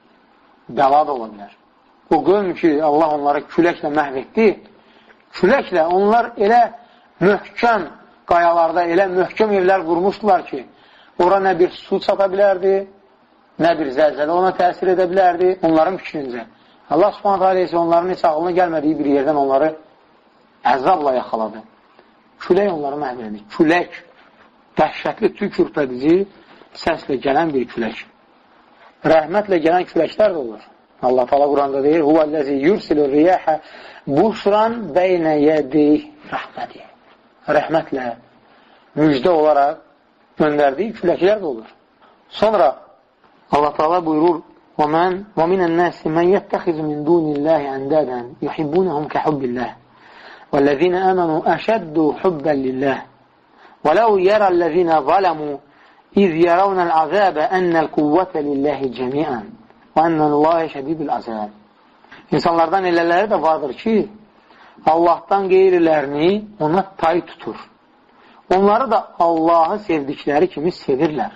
Speaker 1: bəla da ola bilər. O qövm ki, Allah onları küləklə məhv etdi, küləklə onlar elə möhkəm qayalarda, elə möhkəm evlər qurmuşdular ki, ora nə bir su çata bilərdi, nə bir zəlzələ ona təsir edə bilərdi, onların fikrincə. Allah subhanətə alə isə onların heç ağlına gəlmədiyi bir yerdən onları əzabla yaxaladı. Külək onları məhv edir. Külək, dəhşətli, tük ürpədici səslə gələn bir külək. Rəhmətlə gələn küləklər də olur. Allah Teala Quranda deyir, huvəl-ləzi yursilur riyəhə buşran beynə yədih rəhməti. Rəhmətlə, müjdə olaraq göndərdiyi küləklər də olur. Sonra Allah Teala buyurur, وَمَنْ وَمِنَ النَّاسِ مَنْ يَتَّخِذُ مِنْ دُونِ اللَّهِ أَنْدَادًا يُحِبُّونَهُمْ كَحُبِّ اللَّهِ وَالَّذِينَ آمَنُوا أَشَدُّ حُبًّا لِلَّهِ وَلَوْ يَرَى الَّذِينَ ظَلَمُوا إِذْ يَرَوْنَ الْعَذَابَ أَنَّ الْقُوَّةَ لِلَّهِ جَمِيعًا وَأَنَّ اللَّهَ شَدِيدُ الْعَذَابِ. İnsanlardan elələri də vardır ki, Allahdan qeyrilərini ona tay tutur. Onları da Allahı sevdikləri kimi sevirlər.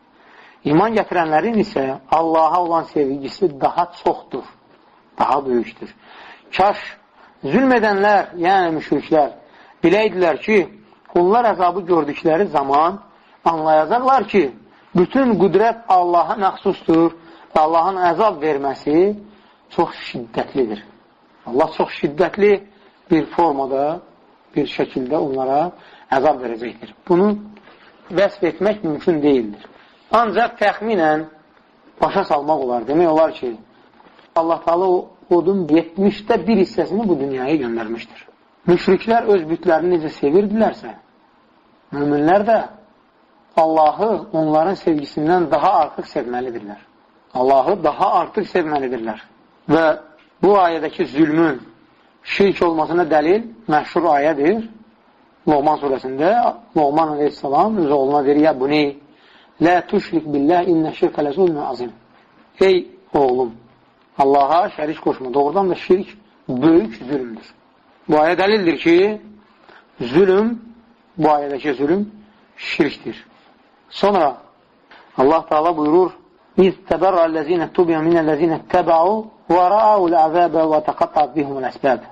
Speaker 1: İman gətirənlərin isə Allaha olan sevgisi daha çoxdur, daha böyükdür. Kaş zülm edənlər, yəni müşriklər, biləydilər ki, onlar əzabı gördükləri zaman anlayacaqlar ki, bütün qüdrət Allaha məxsusdur və Allahın əzab verməsi çox şiddətlidir. Allah çox şiddətli bir formada, bir şəkildə onlara əzab verəcəkdir. Bunu vəsf etmək mümkün deyildir. Ancaq təxminən başa salmaq olar. Demək olar ki, Allah Teala odun yetmişdə bir hissəsini bu dünyaya göndərmişdir. Müşriklər öz bütlərini necə sevirdilərsə, müminlər də Allahı onların sevgisindən daha artıq sevməlidirlər. Allahı daha artıq sevməlidirlər. Və bu ayədəki zülmün şirk olmasına dəlil məşhur ayədir. Loğman surəsində Loğman aleyhissalam öz oğluna deyir, ya bunu lə tuşrik billah innə şirkə lə zulmün azim. Ey oğlum, Allaha şərik qoşma. Doğrudan da şirk böyük zülmdür. Bu ayə dəlildir ki, zülm, bu ayədəki zülm şirkdir. Sonra Allah Teala buyurur, İz təbərrəl-ləzinə tubiyə minəl-ləzinə təbəu və rəəul əzəbə və təqattəb bihumul əsbəb.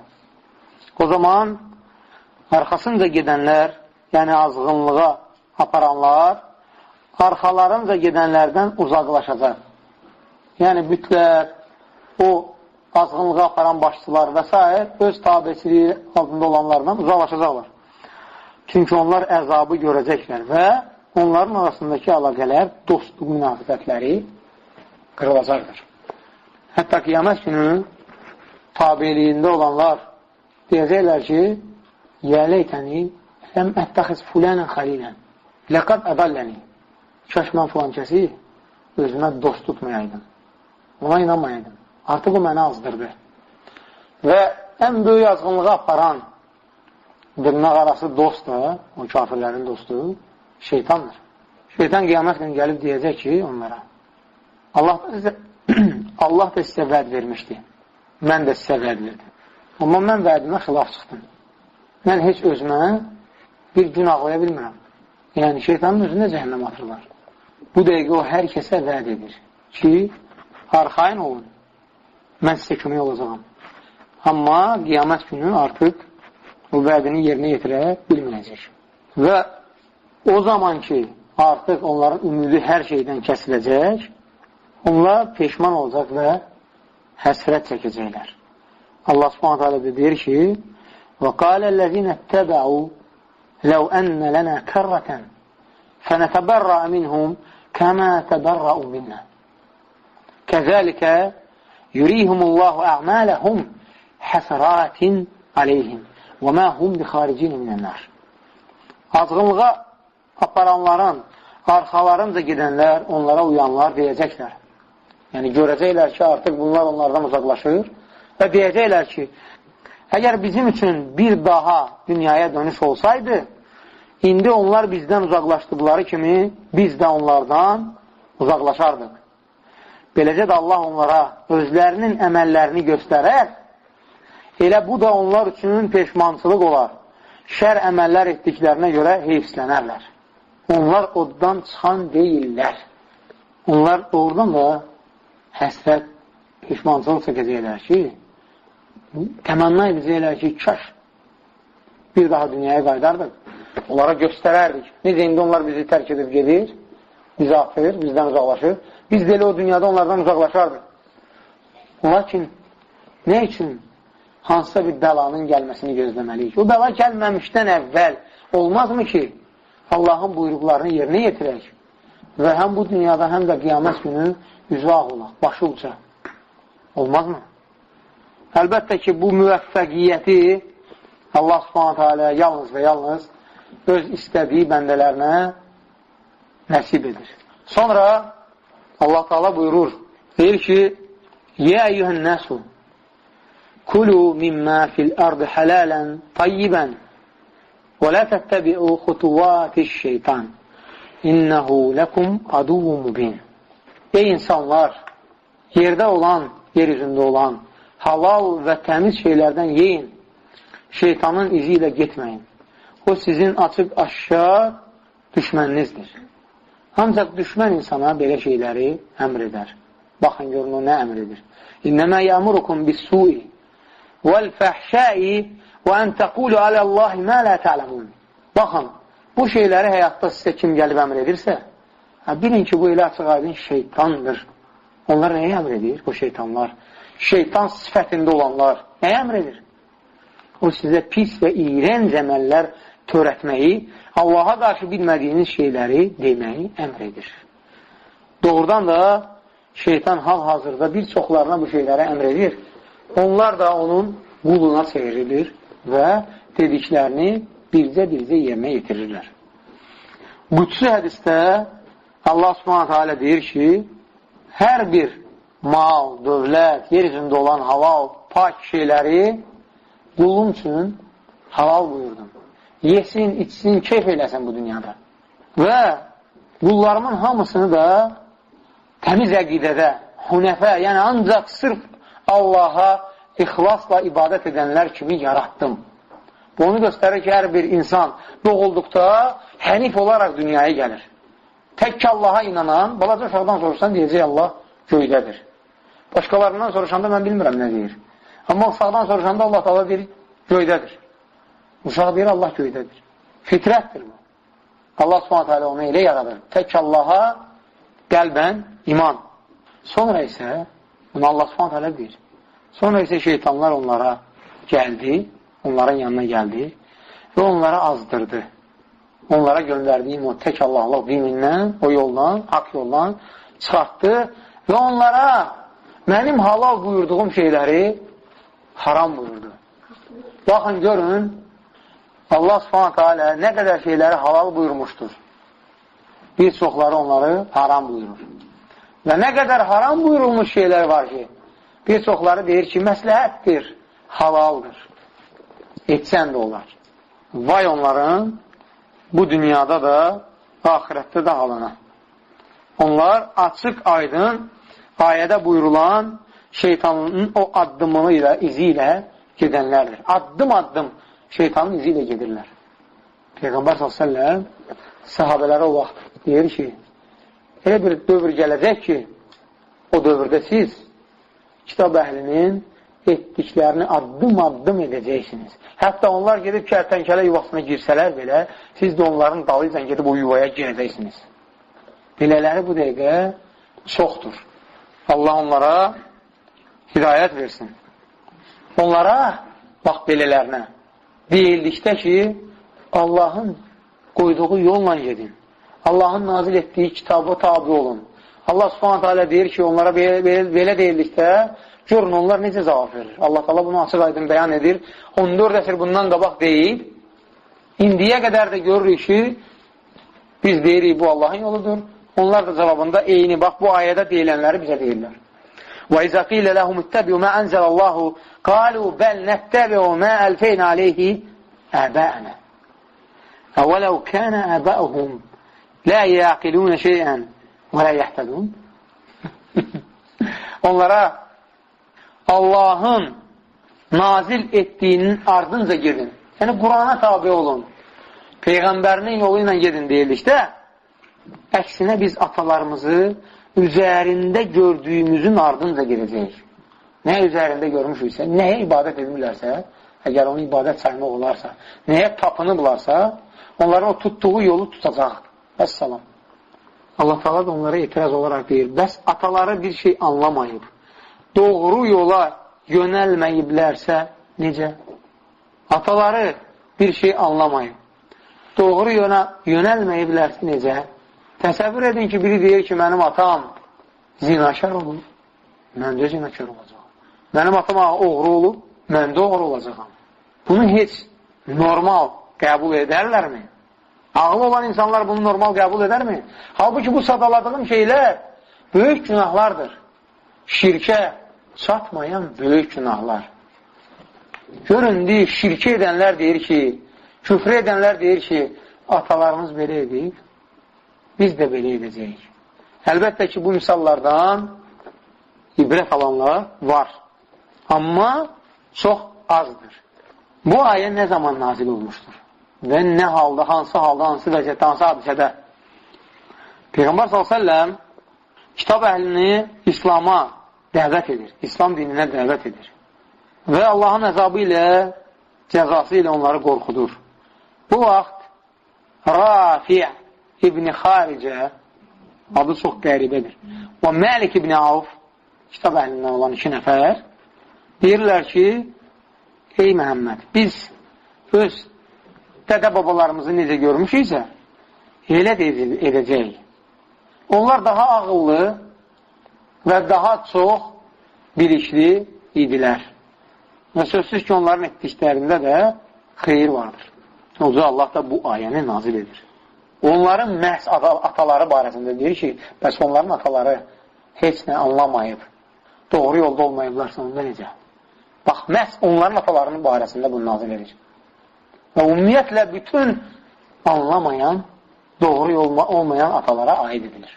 Speaker 1: O zaman arxasınca gedənlər, yəni azğınlığa aparanlar, arxalarınca gedənlərdən uzaqlaşacaq. Yəni bütlər, o azğınlığa aparan başçılar və s. öz tabesiliyi altında olanlardan uzaqlaşacaqlar. Çünki onlar əzabı görəcəklər və onların arasındakı əlaqələr, dostluq münafizətləri qırılacaqdır. Hətta qiyamət günü tabeliyində olanlar deyəcəklər ki, Ya leytəni ləm ətəxiz fulənən xalilən ləqəd əbəlləni. Kaş mən filan kəsi özümə dost tutmayaydım. Ona inanmayaydım. Artıq o mənə azdırdı. Və ən böyük azğınlığa aparan dırnaq arası dost da, o kafirlərin dostu, şeytandır. Şeytan qiyamət günü gəlib deyəcək ki, onlara Allah da sizə, Allah da sizə vəd vermişdi. Mən də sizə vəd verdim. Amma mən vədimə xilaf çıxdım. Mən heç özümə bir gün ağlaya bilmirəm. Yəni, şeytanın özünə cəhənnəm atırlar. Bu dəqiqə o hər kəsə vəd edir ki, arxayın olun, mən sizə kömək olacağım. Amma qiyamət günü artıq o vədini yerinə yetirə bilməyəcək. Və o zaman ki, artıq onların ümidi hər şeydən kəsiləcək, onlar peşman olacaq və həsrət çəkəcəklər. Allah subhanət hələ deyir ki, وَقَالَ الَّذِينَ اتَّبَعُوا لَوْ أَنَّ لَنَا كَرَّةً فَنَتَبَرَّأَ مِنْهُمْ كَمَا تَبَرَّأُوا مِنَّا كَذَلِكَ يُرِيهُمُ اللّٰهُ أَعْمَالَهُمْ حَسَرَاتٍ عَلَيْهِمْ وَمَا هُمْ بِخَارِجِينَ مِنَ النَّارِ. Azğınlığa aparanların, arxalarınca gedənlər, onlara uyanlar deyəcəklər. Yəni, görəcəklər ki, artıq bunlar onlardan uzaqlaşır və deyəcəklər ki, əgər bizim üçün bir daha dünyaya dönüş olsaydı, indi onlar bizdən uzaqlaşdıqları kimi biz də onlardan uzaqlaşardıq. Beləcə də Allah onlara özlərinin əməllərini göstərər, elə bu da onlar üçün peşmançılıq olar. Şər əməllər etdiklərinə görə heyfslənərlər. Onlar oddan çıxan deyirlər. Onlar doğrudan da həsrət, peşmançılıq çəkəcəklər ki, təmənna edəcəklər ki, kaş bir daha dünyaya qaydardıq, onlara göstərərdik. Necə indi onlar bizi tərk edib gedir, bizi atır, bizdən uzaqlaşır. Biz də elə o dünyada onlardan uzaqlaşardıq. Lakin nə üçün hansısa bir bəlanın gəlməsini gözləməliyik? O bəla gəlməmişdən əvvəl olmazmı ki, Allahın buyruqlarını yerinə yetirək və həm bu dünyada, həm də qiyamət günü üzvə olaq, başı uca. Olmazmı? Əlbəttə ki, bu müvəffəqiyyəti Allah subhanətə alə yalnız və yalnız öz istədiyi bəndələrinə nəsib edir. Sonra Allah Teala buyurur, deyir ki, Yə əyyühən nəsu, kulu mimmə fil ardı hələlən tayyibən və lə təttəbi'u xutuvatiş şeytan innəhu ləkum aduvun mubin. Ey insanlar, yerdə olan, yer üzündə olan halal və təmiz şeylərdən yeyin. Şeytanın izi ilə getməyin. O sizin açıq aşağı düşməninizdir. Ancaq düşmən insana belə şeyləri əmr edər. Baxın, görün o nə əmr edir. İnnəmə yəmurukum bis-sui vəl-fəhşəi və ən təqulu aləllahi mə lə ta'ləmun. Baxın, bu şeyləri həyatda sizə kim gəlib əmr edirsə, bilin ki, bu elə açıq aydın şeytandır. Onlar nəyə əmr edir? Bu şeytanlar. Şeytan sifətində olanlar nəyə əmr edir? O sizə pis və iyrənc əməllər törətməyi, Allaha qarşı bilmədiyiniz şeyləri deməyi əmr edir. Doğrudan da şeytan hal-hazırda bir çoxlarına bu şeyləri əmr edir. Onlar da onun quluna çevrilir və dediklərini bircə-bircə yerinə yetirirlər. Qudsi hədisdə Allah Subhanahu taala deyir ki, hər bir mal, dövlət, yer üzündə olan halal, pak şeyləri qulun üçün halal buyurdum. Yesin, içsin, keyf eləsin bu dünyada. Və qullarımın hamısını da təmiz əqidədə, hunəfə, yəni ancaq sırf Allaha ixlasla ibadət edənlər kimi yaratdım. Bu onu göstərir ki, hər bir insan doğulduqda hənif olaraq dünyaya gəlir. Tək Allaha inanan, balaca uşaqdan soruşsan deyəcək Allah göydədir. Başqalarından soruşanda mən bilmirəm nə deyir. Amma uşaqdan soruşanda Allah Taala deyir göydədir. Uşaq deyir Allah göydədir. Fitrətdir bu. Allah Subhanahu taala onu elə yaradır. Tək Allaha qəlbən iman. Sonra isə bunu Allah Subhanahu taala deyir. Sonra isə şeytanlar onlara gəldi, onların yanına gəldi və onlara azdırdı. Onlara göndərdiyim o tək Allahlıq dinindən, o yoldan, haqq yoldan çıxartdı və onlara mənim halal buyurduğum şeyləri haram buyurdu. Baxın, görün, Allah Subhanahu taala nə qədər şeyləri halal buyurmuşdur. Bir çoxları onları haram buyurur. Və nə qədər haram buyurulmuş şeylər var ki, bir çoxları deyir ki, məsləhətdir, halaldır. Etsən də olar. Vay onların bu dünyada da, ahirətdə də halına. Onlar açıq aydın ayədə buyurulan şeytanın o addımını ilə, izi ilə gedənlərdir. Addım-addım şeytanın izi ilə gedirlər. Peyğəmbər sallallahu əleyhi və səlləm sahabələrə o vaxt deyir ki, elə bir dövr gələcək ki, o dövrdə siz kitab əhlinin etdiklərini addım-addım edəcəksiniz. Hətta onlar gedib kərtənkələ yuvasına girsələr belə, siz də onların dalıyla gedib o yuvaya girəcəksiniz. Belələri bu dəqiqə çoxdur. Allah onlara hidayət versin. Onlara, bax belələrinə, deyildikdə ki, Allahın qoyduğu yolla gedin. Allahın nazil etdiyi kitabı tabi olun. Allah Subhanahu taala deyir ki, onlara belə, belə, belə deyildikdə, görün onlar necə cavab verir. Allah Taala bunu açıq aydın bəyan edir. on dörd əsr bundan qabaq deyil. İndiyə qədər də görürük ki, biz deyirik bu Allahın yoludur. Onlar da cavabında eyni, bax bu ayədə deyilənləri bizə deyirlər. وَإِذَا قِيلَ لَهُمُ اتَّبِعُوا مَا أَنزَلَ اللَّهُ قَالُوا بَلْ نَتَّبِعُ مَا أَلْفَيْنَا عَلَيْهِ آبَاءَنَا أَوَلَوْ كَانَ آبَاؤُهُمْ لَا يَعْقِلُونَ شَيْئًا وَلَا يَهْتَدُونَ Onlara Allah'ın nazil ettiğinin ardınca gedin. Yəni Qurana tabi olun. Peyğəmbərinin yolu ilə gedin deyildikdə, əksinə biz atalarımızı üzərində gördüyümüzün ardınca gedəcəyik. Nə üzərində görmüşüksə, nəyə ibadət edilirlərsə, əgər onu ibadət saymaq olarsa, nəyə tapınıblarsa, onların o tutduğu yolu tutacaq. Vəssalam. Allah Taala da onlara etiraz olaraq deyir, bəs ataları bir şey anlamayıb, doğru yola yönəlməyiblərsə necə? Ataları bir şey anlamayıb, doğru yola yönəlməyiblərsə necə? Təsəvvür edin ki, biri deyir ki, mənim atam zinakar olub, mən də zinakar olacaq. Mənim atam oğru olub, mən də oğru olacaqam. Bunu heç normal qəbul edərlərmi? Ağlı olan insanlar bunu normal qəbul edərmi? Halbuki bu sadaladığım şeylər böyük günahlardır. Şirkə çatmayan böyük günahlar. Görün, deyir, şirkə edənlər deyir ki, küfr edənlər deyir ki, atalarımız belə edib, biz də belə edəcəyik. Əlbəttə ki, bu misallardan ibrət alanlar var. Amma çox azdır. Bu ayə nə zaman nazil olmuşdur? Və nə halda, hansı halda, hansı vəziyyətdə, hansı hadisədə? Peyğəmbər sallallahu əleyhi və səlləm kitab əhlini İslama dəvət edir. İslam dininə dəvət edir. Və Allahın əzabı ilə, cəzası ilə onları qorxudur. Bu vaxt Rafi' İbn-i Xaricə adı çox qəribədir. Və Məlik İbn-i Avf kitab əhlindən olan iki nəfər deyirlər ki, ey Məhəmməd, biz öz dədə babalarımızı necə görmüşüksə, elə də edəcəyik. Onlar daha ağıllı və daha çox bilikli idilər. Və sözsüz ki, onların etdiklərində də xeyir vardır. Olca Allah da bu ayəni nazil edir. Onların məhz ataları barəsində deyir ki, bəs onların ataları heç nə anlamayıb, doğru yolda olmayıblarsa onda necə? Bax, məhz onların atalarının barəsində bunu nazil edir. Və ümumiyyətlə bütün anlamayan, doğru yol olmayan atalara aid edilir.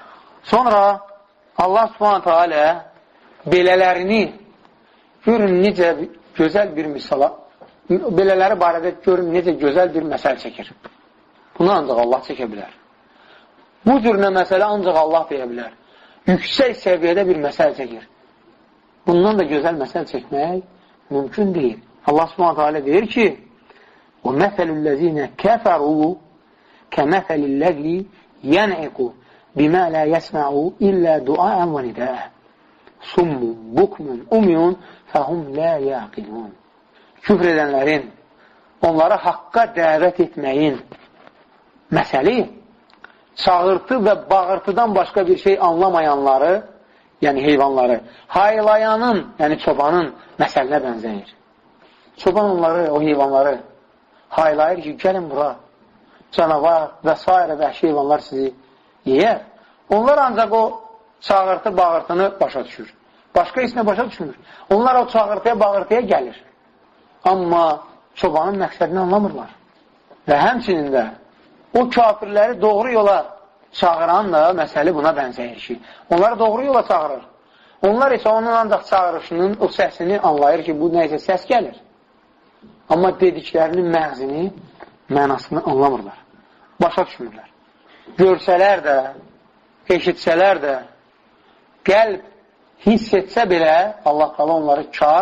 Speaker 1: Sonra Allah subhanətə alə belələrini görün necə gözəl bir misala, belələri barədə görün necə gözəl bir məsəl çəkir. Bunu ancaq Allah çəkə bilər. Bu cürünə məsələ ancaq Allah deyə bilər. Yüksək səviyyədə bir məsəl çəkir. Bundan da gözəl məsəl çəkmək mümkün deyil. Allah subhanətə alə deyir ki, وَمَثَلُ الَّذِينَ كَفَرُوا كَمَثَلِ الَّذِي يَنْعِقُ بِمَا لَا يَسْمَعُ إِلَّا دُعَاءً وَنِدَاءً سُمٌّ بُكْمٌ أُمْيٌ فَهُمْ لَا يَعْقِلُونَ Küfr edənlərin, onlara haqqa dəvət etməyin məsəli, çağırtı və bağırtıdan başqa bir şey anlamayanları, yəni heyvanları, haylayanın, yəni çobanın məsəlinə bənzəyir. Çoban onları, o heyvanları haylayır ki, gəlin bura, canavar və s. vəhşi heyvanlar sizi yeyər. Onlar ancaq o çağırtı, bağırtını başa düşür. Başqa heç nə başa düşmür. Onlar o çağırtıya, bağırtıya gəlir. Amma çobanın məqsədini anlamırlar. Və həmçinin də o kafirləri doğru yola çağıran da məsəli buna bənzəyir ki, onları doğru yola çağırır. Onlar isə onun ancaq çağırışının o səsini anlayır ki, bu nəysə səs gəlir. Amma dediklərinin məğzini, mənasını anlamırlar. Başa düşmürlər. Görsələr də, eşitsələr də, qəlb hiss etsə belə Allah təala onları kar,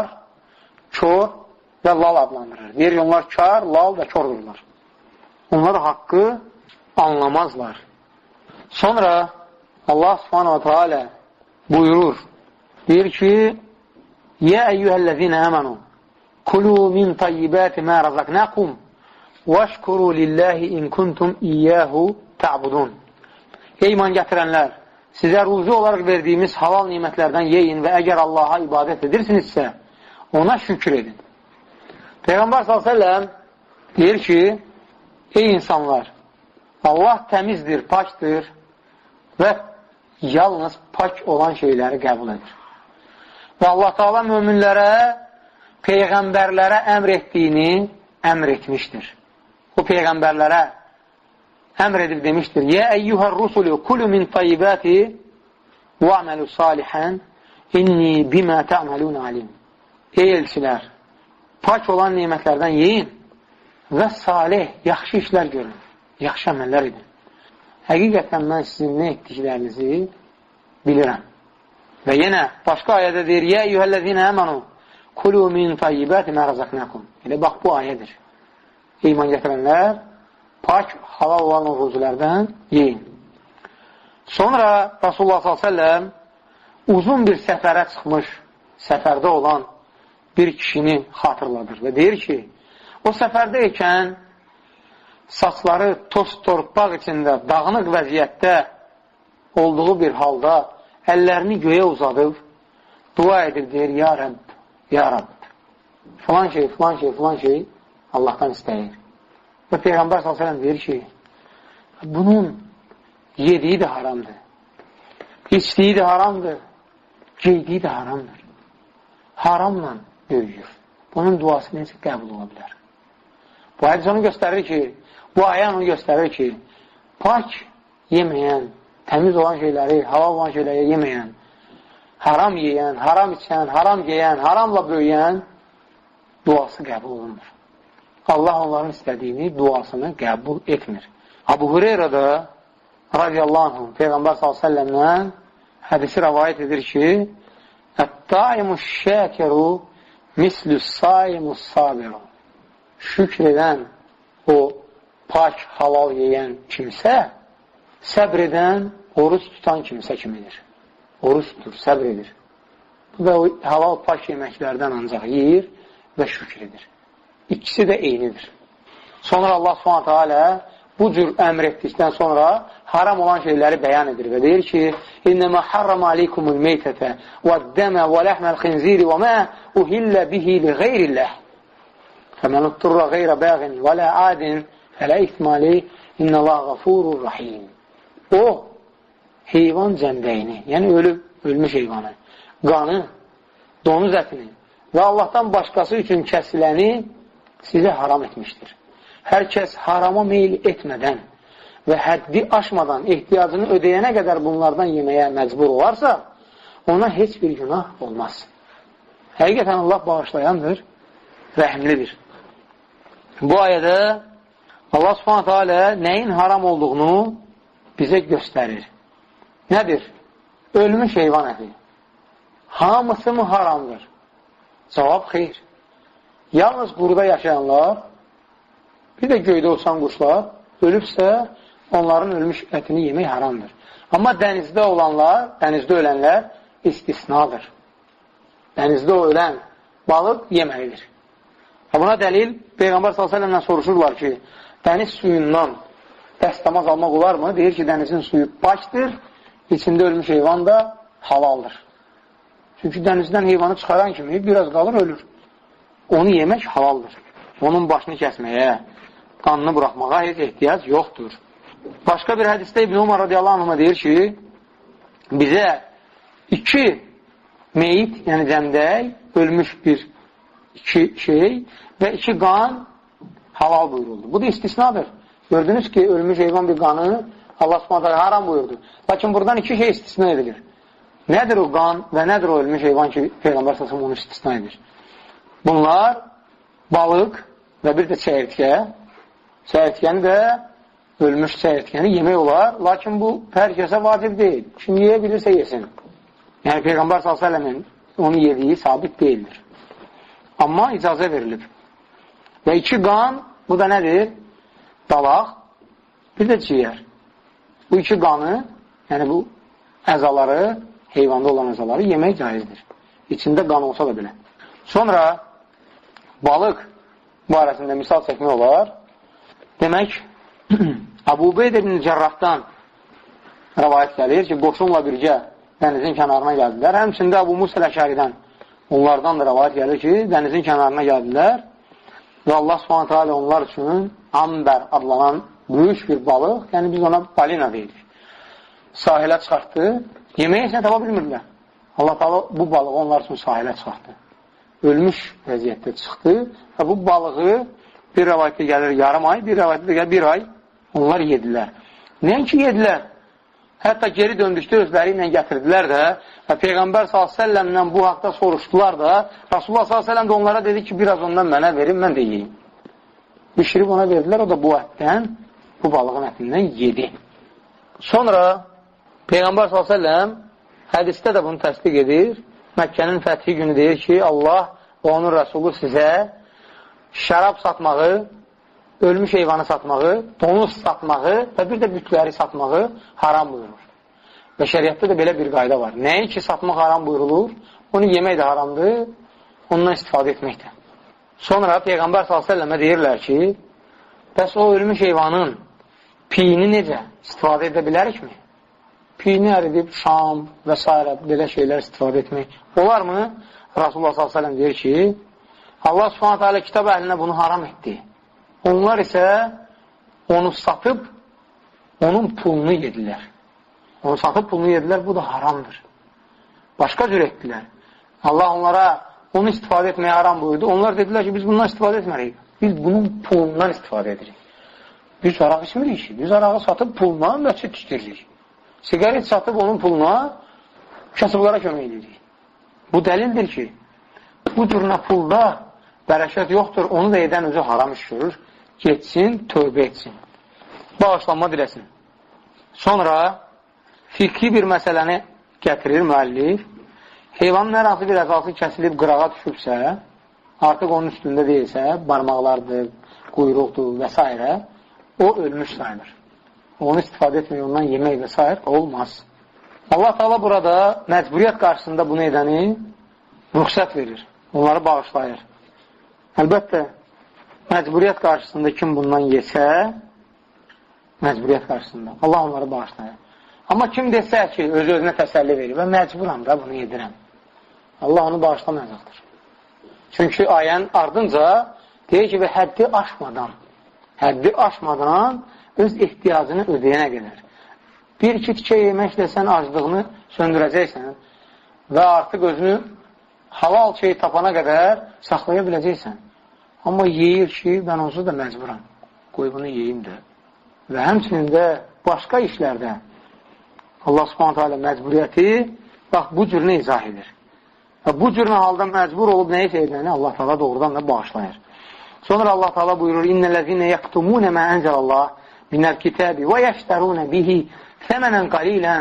Speaker 1: kör və lal adlandırır. Deyir, onlar kar, lal və kördürlər. Onlar haqqı anlamazlar. Sonra Allah subhanahu teala buyurur, deyir ki, Yə əyyuhəl-ləzinə əmənu kulu min tayyibati ma razaqnakum vəşkuru lillahi in kuntum iyyəhu ta'budun. Ey iman gətirənlər, sizə ruzi olaraq verdiyimiz halal nimətlərdən yeyin və əgər Allaha ibadət edirsinizsə, ona şükür edin. Peyğəmbər sallallahu əleyhi və səlləm deyir ki, ey insanlar, Allah təmizdir, pakdır və yalnız pak olan şeyləri qəbul edir. Və Allah Teala möminlərə, peyğəmbərlərə əmr etdiyini əmr etmişdir. O peyğəmbərlərə əmr edib demişdir. Yə əyyuhər rusulü kulu min tayyibati və əməlu salihən inni bimə tə'məlun alim. Ey elçilər, pak olan nimətlərdən yeyin və salih, yaxşı işlər görün, yaxşı əməllər edin. Həqiqətən mən sizin nə etdiklərinizi bilirəm. Və yenə başqa ayədə deyir, Yə eyyuhəl-ləzinə əmənu kulu min tayyibati mə razaqnakum. Elə bax, bu ayədir. İman gətirənlər, pak, halal olan o ruzulərdən yeyin. Sonra Rasulullah sallallahu əleyhi və səlləm uzun bir səfərə çıxmış, səfərdə olan bir kişini xatırladır və deyir ki, o səfərdə ikən saçları toz torpaq içində, dağınıq vəziyyətdə olduğu bir halda əllərini göyə uzadıb, dua edir, deyir, Ya Rəbb, Ya Rəbb, filan şey, filan şey, filan şey Allahdan istəyir. Və Peyğəmbər sallallahu əleyhi və səlləm deyir ki, bunun yediyi də haramdır, içdiyi də haramdır, geydiyi də haramdır. Haramla böyüyür. Bunun duası necə qəbul ola bilər? Bu hədis onu göstərir ki, bu ayə onu göstərir ki, pak yeməyən, təmiz olan şeyləri, halal olan şeyləri yeməyən haram yeyən, haram içən, haram yeyən, haramla böyüyən duası qəbul olunmur. Allah onların istədiyini, duasını qəbul etmir. Abu Hureyra da radiyallahu anh, Peyğəmbər sallallahu aleyhi ve sellemdən hədisi rəvayət edir ki, Ət-taimus şəkiru mislus saimus sabiru. Şükr edən, o pak, halal yeyən kimsə, səbr edən, oruç tutan kimsə kimidir. Oruç tutur, səbr edir. Bu da o halal pak yeməklərdən ancaq yeyir və şükr edir. İkisi də eynidir. Sonra Allah subhanətə alə bu cür əmr etdikdən sonra haram olan şeyləri bəyan edir və deyir ki, İnnəmə harram aleykumul meytətə və dəmə və ləhməl xinziri və mə uhillə bihi li qeyrilləh. Fəmən utturra qeyrə bəğin və lə adin fələ ihtimali innəllah qafurur rahim. O, heyvan cəmdəyini, yəni ölüb, ölmüş heyvanı, qanı, donuz ətini və Allahdan başqası üçün kəsiləni sizə haram etmişdir. Hər kəs harama meyil etmədən və həddi aşmadan ehtiyacını ödəyənə qədər bunlardan yeməyə məcbur olarsa, ona heç bir günah olmaz. Həqiqətən Allah bağışlayandır, rəhimlidir. Bu ayədə Allah subhanətə alə nəyin haram olduğunu bizə göstərir. Nədir? Ölmüş heyvan əti. Hamısı mı haramdır? Cavab xeyr. Yalnız burada yaşayanlar, bir də göydə uçan quşlar ölübsə, onların ölmüş ətini yemək haramdır. Amma dənizdə olanlar, dənizdə ölənlər istisnadır. Dənizdə ölən balıq yeməlidir. Buna dəlil, Peyğəmbər sallallahu əleyhi və səlləmdən soruşurlar ki, dəniz suyundan dəstəmaz almaq olarmı? Deyir ki, dənizin suyu pakdır, içində ölmüş heyvan da halaldır. Çünki dənizdən heyvanı çıxaran kimi biraz qalır, ölür. Onu yemək halaldır. Onun başını kəsməyə, qanını buraxmağa heç ehtiyac yoxdur. Başqa bir hədisdə İbn Umar radiyallahu anhuma deyir ki, bizə iki meyit, yəni cəmdək, ölmüş bir iki şey və iki qan halal buyuruldu. Bu da istisnadır. Gördünüz ki, ölmüş heyvan bir qanı Allah subhanətə alə haram buyurdu. Lakin buradan iki şey istisna edilir. Nədir o qan və nədir o ölmüş heyvan ki, Peyğəmbər sallallahu onu istisna edir? Bunlar balıq və bir də çəyirtkə. Çəyirtkəni də ölmüş çəyirtkəni yemək olar. Lakin bu hər kəsə vacib deyil. Kim yeyə bilirsə yesin. Yəni Peyğəmbər sallallahu əleyhi və səlləmin onu yediyi sabit deyildir. Amma icazə verilib. Və iki qan, bu da nədir? Dalaq, bir də ciyər. Bu iki qanı, yəni bu əzaları, heyvanda olan əzaları yemək caizdir. İçində qan olsa da belə. Sonra balıq barəsində misal çəkmək olar. Demək, Əbu Ubeyd ibn Cərrahdan rəvayət gəlir ki, qoşunla birgə dənizin kənarına gəldilər. Həmçində Əbu Musa Əşəridən onlardan da rəvayət gəlir ki, dənizin kənarına gəldilər və Allah subhanətə alə onlar üçün Ambər adlanan böyük bir balıq, yəni biz ona balina deyirik, sahilə çıxartdı. Yeməyə isə tapa bilmirdilər. Allah Teala bu balığı onlar üçün sahilə çıxartdı. Ölmüş vəziyyətdə çıxdı və bu balığı bir rəvayətdə gəlir yarım ay, bir rəvayətdə gəlir bir ay onlar yedilər. Nəinki yedilər? Hətta geri döndükdə özləri ilə gətirdilər də və Peyğəmbər sallallahu əleyhi və səlləmdən bu haqda soruşdular da, Rasulullah sallallahu əleyhi və səlləm də onlara dedi ki, biraz ondan mənə verin, mən də yeyim. Bişirib ona verdilər, o da bu ətdən, bu balığın ətindən yedi. Sonra Peyğəmbər sallallahu əleyhi və səlləm hədisdə də bunu təsdiq edir. Məkkənin fəthi günü deyir ki, Allah və onun Rəsulu sizə şərab satmağı, ölmüş heyvanı satmağı, donuz satmağı və bir də bütləri satmağı haram buyurur. Və şəriətdə də belə bir qayda var. Nəyi ki, satmaq haram buyurulur, onu yemək də haramdır, ondan istifadə etmək də. Sonra Peyğəmbər sallallahu əleyhi və səlləmə deyirlər ki, bəs o ölmüş heyvanın piyini necə istifadə edə bilərikmi? Piyini əridib, şam və s. belə şeylər istifadə etmək olarmı? Rasulullah sallallahu əleyhi və səlləm deyir ki, Allah subhanətə alə kitab əhlinə bunu haram etdi. Onlar isə onu satıb, onun pulunu yedilər. Onu satıb pulunu yedilər, bu da haramdır. Başqa cür etdilər. Allah onlara onu istifadə etməyə haram buyurdu. Onlar dedilər ki, biz bundan istifadə etməliyik. Biz bunun pulundan istifadə edirik. Biz araq içmirik ki, biz arağı satıb puluna məscid tikdiririk. Sigaret satıb onun puluna kasıblara kömək edirik. Bu dəlildir ki, bu cürünə pulda bərəkət yoxdur, onu da edən özü haram iş görür, getsin, tövbə etsin, bağışlanma diləsin. Sonra fikri bir məsələni gətirir müəllif, heyvanın hər hansı bir əzası kəsilib qırağa düşübsə, artıq onun üstündə deyilsə, barmaqlardır, quyruqdur və s. o ölmüş sayılır. Onu istifadə etmək, ondan yemək və s. olmaz. Allah Teala burada məcburiyyət qarşısında bunu edəni rüxsət verir, onları bağışlayır. Əlbəttə, məcburiyyət qarşısında kim bundan yesə, məcburiyyət qarşısında Allah onları bağışlayır. Amma kim desə ki, öz-özünə təsəlli verir və məcburam da bunu yedirəm, Allah onu bağışlamayacaqdır. Çünki ayənin ardınca deyir ki, və həddi aşmadan, həddi aşmadan öz ehtiyacını ödəyənə qədər. Bir-iki tikə yeməklə sən aclığını söndürəcəksən və artıq özünü halal şey tapana qədər saxlaya biləcəksən. Amma yeyir ki, mən onsuz da məcburam, qoy bunu yeyim də. Və həmçinin də başqa işlərdə Allah Subhanahu taala məcburiyyəti bax bu cürünə izah edir. Və bu cürünə halda məcbur olub nə isə edəni Allah Teala doğrudan da bağışlayır. Sonra Allah Teala buyurur: "İnnellezine yaktumune ma enzelallah minel kitabi ve yeşterune bihi thamanan qalilan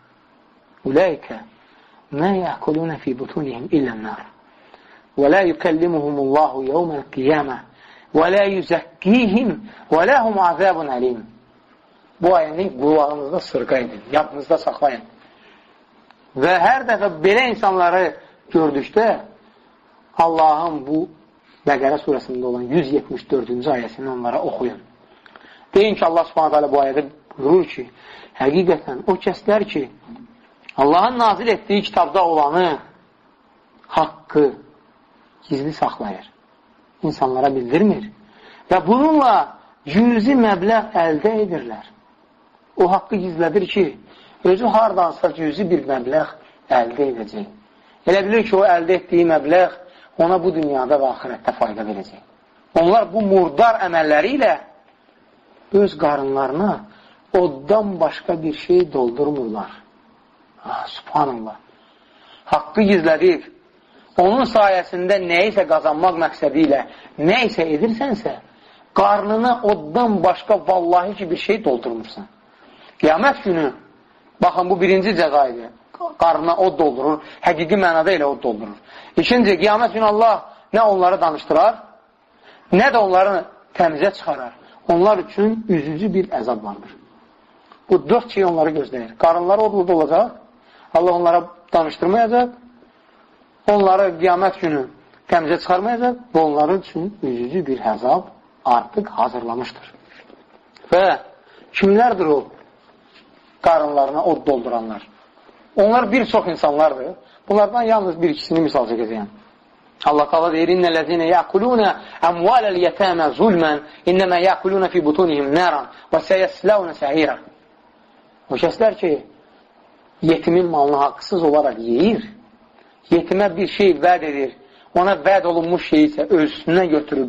Speaker 1: ulaika ma ya'kuluna fi butunihim illa an-nar ve la yukellimuhumullahu yawmal qiyamah ve la yuzakkihim ve lahum azabun alim." Bu ayəni qulağınızda sırqa edin, yadınızda saxlayın. Və hər dəfə belə insanları gördükdə Allahın bu Bəqərə surəsində olan yüz yetmiş dördüncü ayəsini onlara oxuyun. Deyin ki, Allah Subhanahu taala bu ayədə buyurur ki, həqiqətən o kəslər ki, Allahın nazil etdiyi kitabda olanı, haqqı gizli saxlayır, insanlara bildirmir və bununla cüzi məbləğ əldə edirlər. O haqqı gizlədir ki, özü hardansa cüzi bir məbləğ əldə edəcək. Elə bilir ki, o əldə etdiyi məbləğ ona bu dünyada və axirətdə fayda verəcək. Onlar bu murdar əməlləri ilə öz qarınlarına oddan başqa bir şey doldurmurlar. Ah, subhanallah. Haqqı gizlədib, onun sayəsində nəyisə qazanmaq məqsədi ilə nəyisə edirsənsə, qarnına oddan başqa vallahi ki bir şey doldurmursan. Qiyamət günü, baxın bu birinci cəza idi. Qarnına od doldurur, həqiqi mənada ilə od doldurur. İkinci, qiyamət günü Allah nə onları danışdırar, nə də onları təmizə çıxarar. Onlar üçün üzücü bir əzab vardır. Bu dörd şey onları gözləyir. Qarınları odlu olacaq, Allah onlara danışdırmayacaq, onları qiyamət günü təmizə çıxarmayacaq və onların üçün üzücü bir əzab artıq hazırlamışdır. Və kimlərdir o qarınlarına od dolduranlar? Onlar bir çox insanlardır. Bunlardan yalnız bir ikisini misal çəkəcəyəm. Allah Teala deyir: "İnnellezine ya'kuluna amwalal yetama zulman innema ya'kuluna fi butunihim naran ve seyaslawna sa'ira." O kəslər ki, yetimin malını haqsız olaraq yeyir, yetimə bir şey vəd edir, ona vəd olunmuş şey isə özündən götürüb,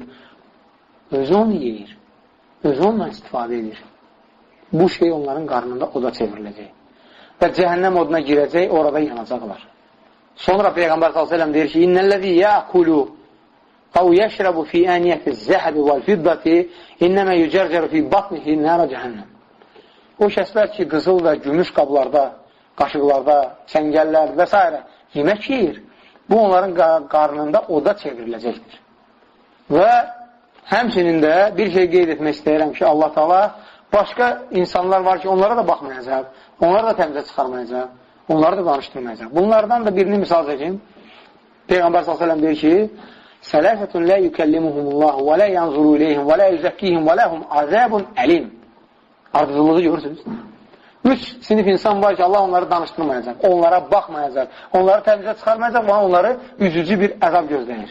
Speaker 1: özü onu yeyir, özü ondan istifadə edir. Bu şey onların qarnında oda çevriləcək və cəhənnəm oduna girəcək, orada yanacaqlar. Sonra Peyğəmbər sallallahu əleyhi və səlləm deyir ki: "İnnellezî ya'kulu aw yashrabu fi aniyatiz-zahab wal-fiddati innema yujarjaru fi batnihi nara cəhənnəm." O kəslər ki, qızıl və gümüş qablarda, qaşıqlarda, çəngəllər və s. yemək yeyir, bu onların qarnında oda çevriləcəkdir. Və həmçinin də bir şey qeyd etmək istəyirəm ki, Allah Teala başqa insanlar var ki, onlara da baxmayacaq, onları da təmizə çıxarmayacaq, onları da danışdırmayacaq. Bunlardan da birini misal çəkeyim. Peyğəmbər sallallahu əleyhi və səlləm deyir ki: "Sələsətun la yukellimuhumullahu və la yanzuru ileyhim və la yuzakkihim və lahum azabun alim." Ardıcılığı görürsünüz. Üç sinif insan var ki, Allah onları danışdırmayacaq, onlara baxmayacaq, onları təmizə çıxarmayacaq və onları üzücü bir əzab gözləyir.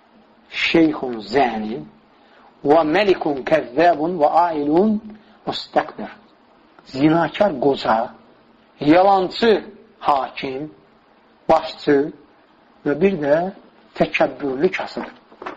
Speaker 1: Şeyhun zənin və məlikun kəzzəbun və ailun müstəqbir. Zinakar qoca, yalancı hakim, başçı və bir də təkəbbürlü kasıdır.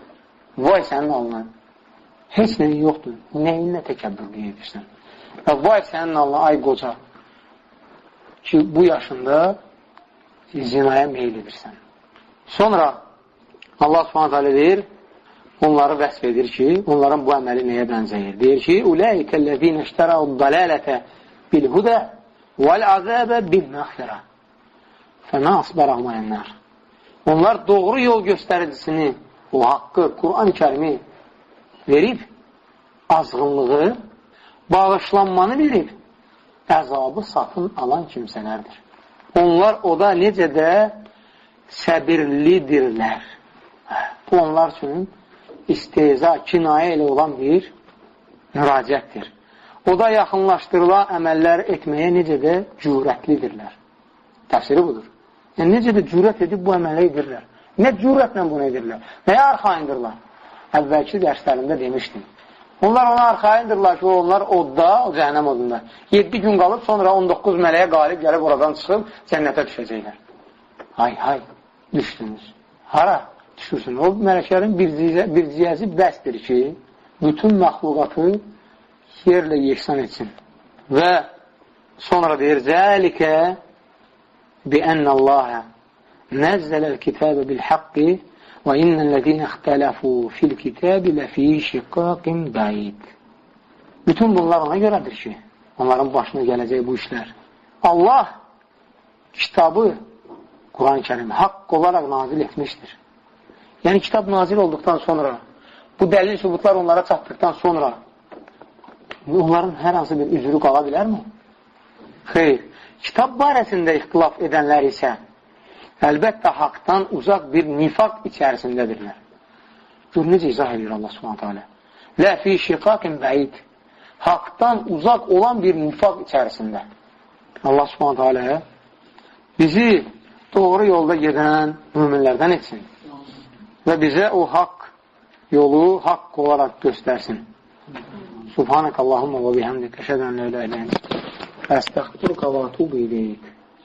Speaker 1: Vay sənin alınan, heç nəyin yoxdur, nəyinlə təkəbbürlü edirsən? Və vay sənin Allah, ay qoca ki, bu yaşında zinaya meyil edirsən. Sonra Allah Subhanahu taala deyir, onları vəsf edir ki, onların bu əməli nəyə bənzəyir? Deyir ki, "Ulaikellezine iştera'ud-dalalata bil-huda vel-azaba bil-mağfira." Fəma asbarahum alan-nar. Onlar doğru yol göstəricisini, o haqqı, Quran-ı Kərimi verib, azğınlığı, bağışlanmanı verib, əzabı satın alan kimsələrdir. Onlar o da necə də səbirlidirlər. Bu onlar üçün istehza, kinayə ilə olan bir müraciətdir. O da yaxınlaşdırılan əməllər etməyə necə də cürətlidirlər. Təfsiri budur. Yəni, necə də cürət edib bu əmələ edirlər. Nə cürətlə bunu edirlər? Nəyə arxayındırlar? Əvvəlki dərslərində demişdim. Onlar ona arxayındırlar ki, onlar odda, o cəhənnəm odunda. yeddi gün qalıb, sonra on doqquz mələyə qalib gəlib oradan çıxıb cənnətə düşəcəklər. Hay, hay, düşdünüz. Hara düşürsün? O mələklərin birciyəzi bəsdir ki, bütün məxluqatı yerlə yeksan etsin. Və sonra deyir, Zəlikə biənnəlləhə nəzzələl kitəbə bil-haqqi və innəl-ləzīnə ixtələfu fil-kitəbi ləfī şiqqaqin bəid. Bütün bunlar ona görədir ki, onların başına gələcək bu işlər. Allah kitabı, Quran-ı Kərimi, haqq olaraq nazil etmişdir. Yəni, kitab nazil olduqdan sonra, bu dəlil sübutlar onlara çatdıqdan sonra, onların hər hansı bir üzrü qala bilərmi? Xeyr. Kitab barəsində ixtilaf edənlər isə əlbəttə haqdan uzaq bir nifaq içərisindədirlər. Gör, necə izah edir Allah Subhanahu taala. Lə fi şiqaqin bəid. Haqdan uzaq olan bir nifaq içərisində. Allah Subhanahu taala bizi doğru yolda gedən müminlərdən etsin. Və bizə o haqq yolu haqq olaraq göstərsin. Subhanakallahumma və bihamdik. Əşhədən lə iləhə illə əntə. Əstəğfiruka və etûbu ileyk.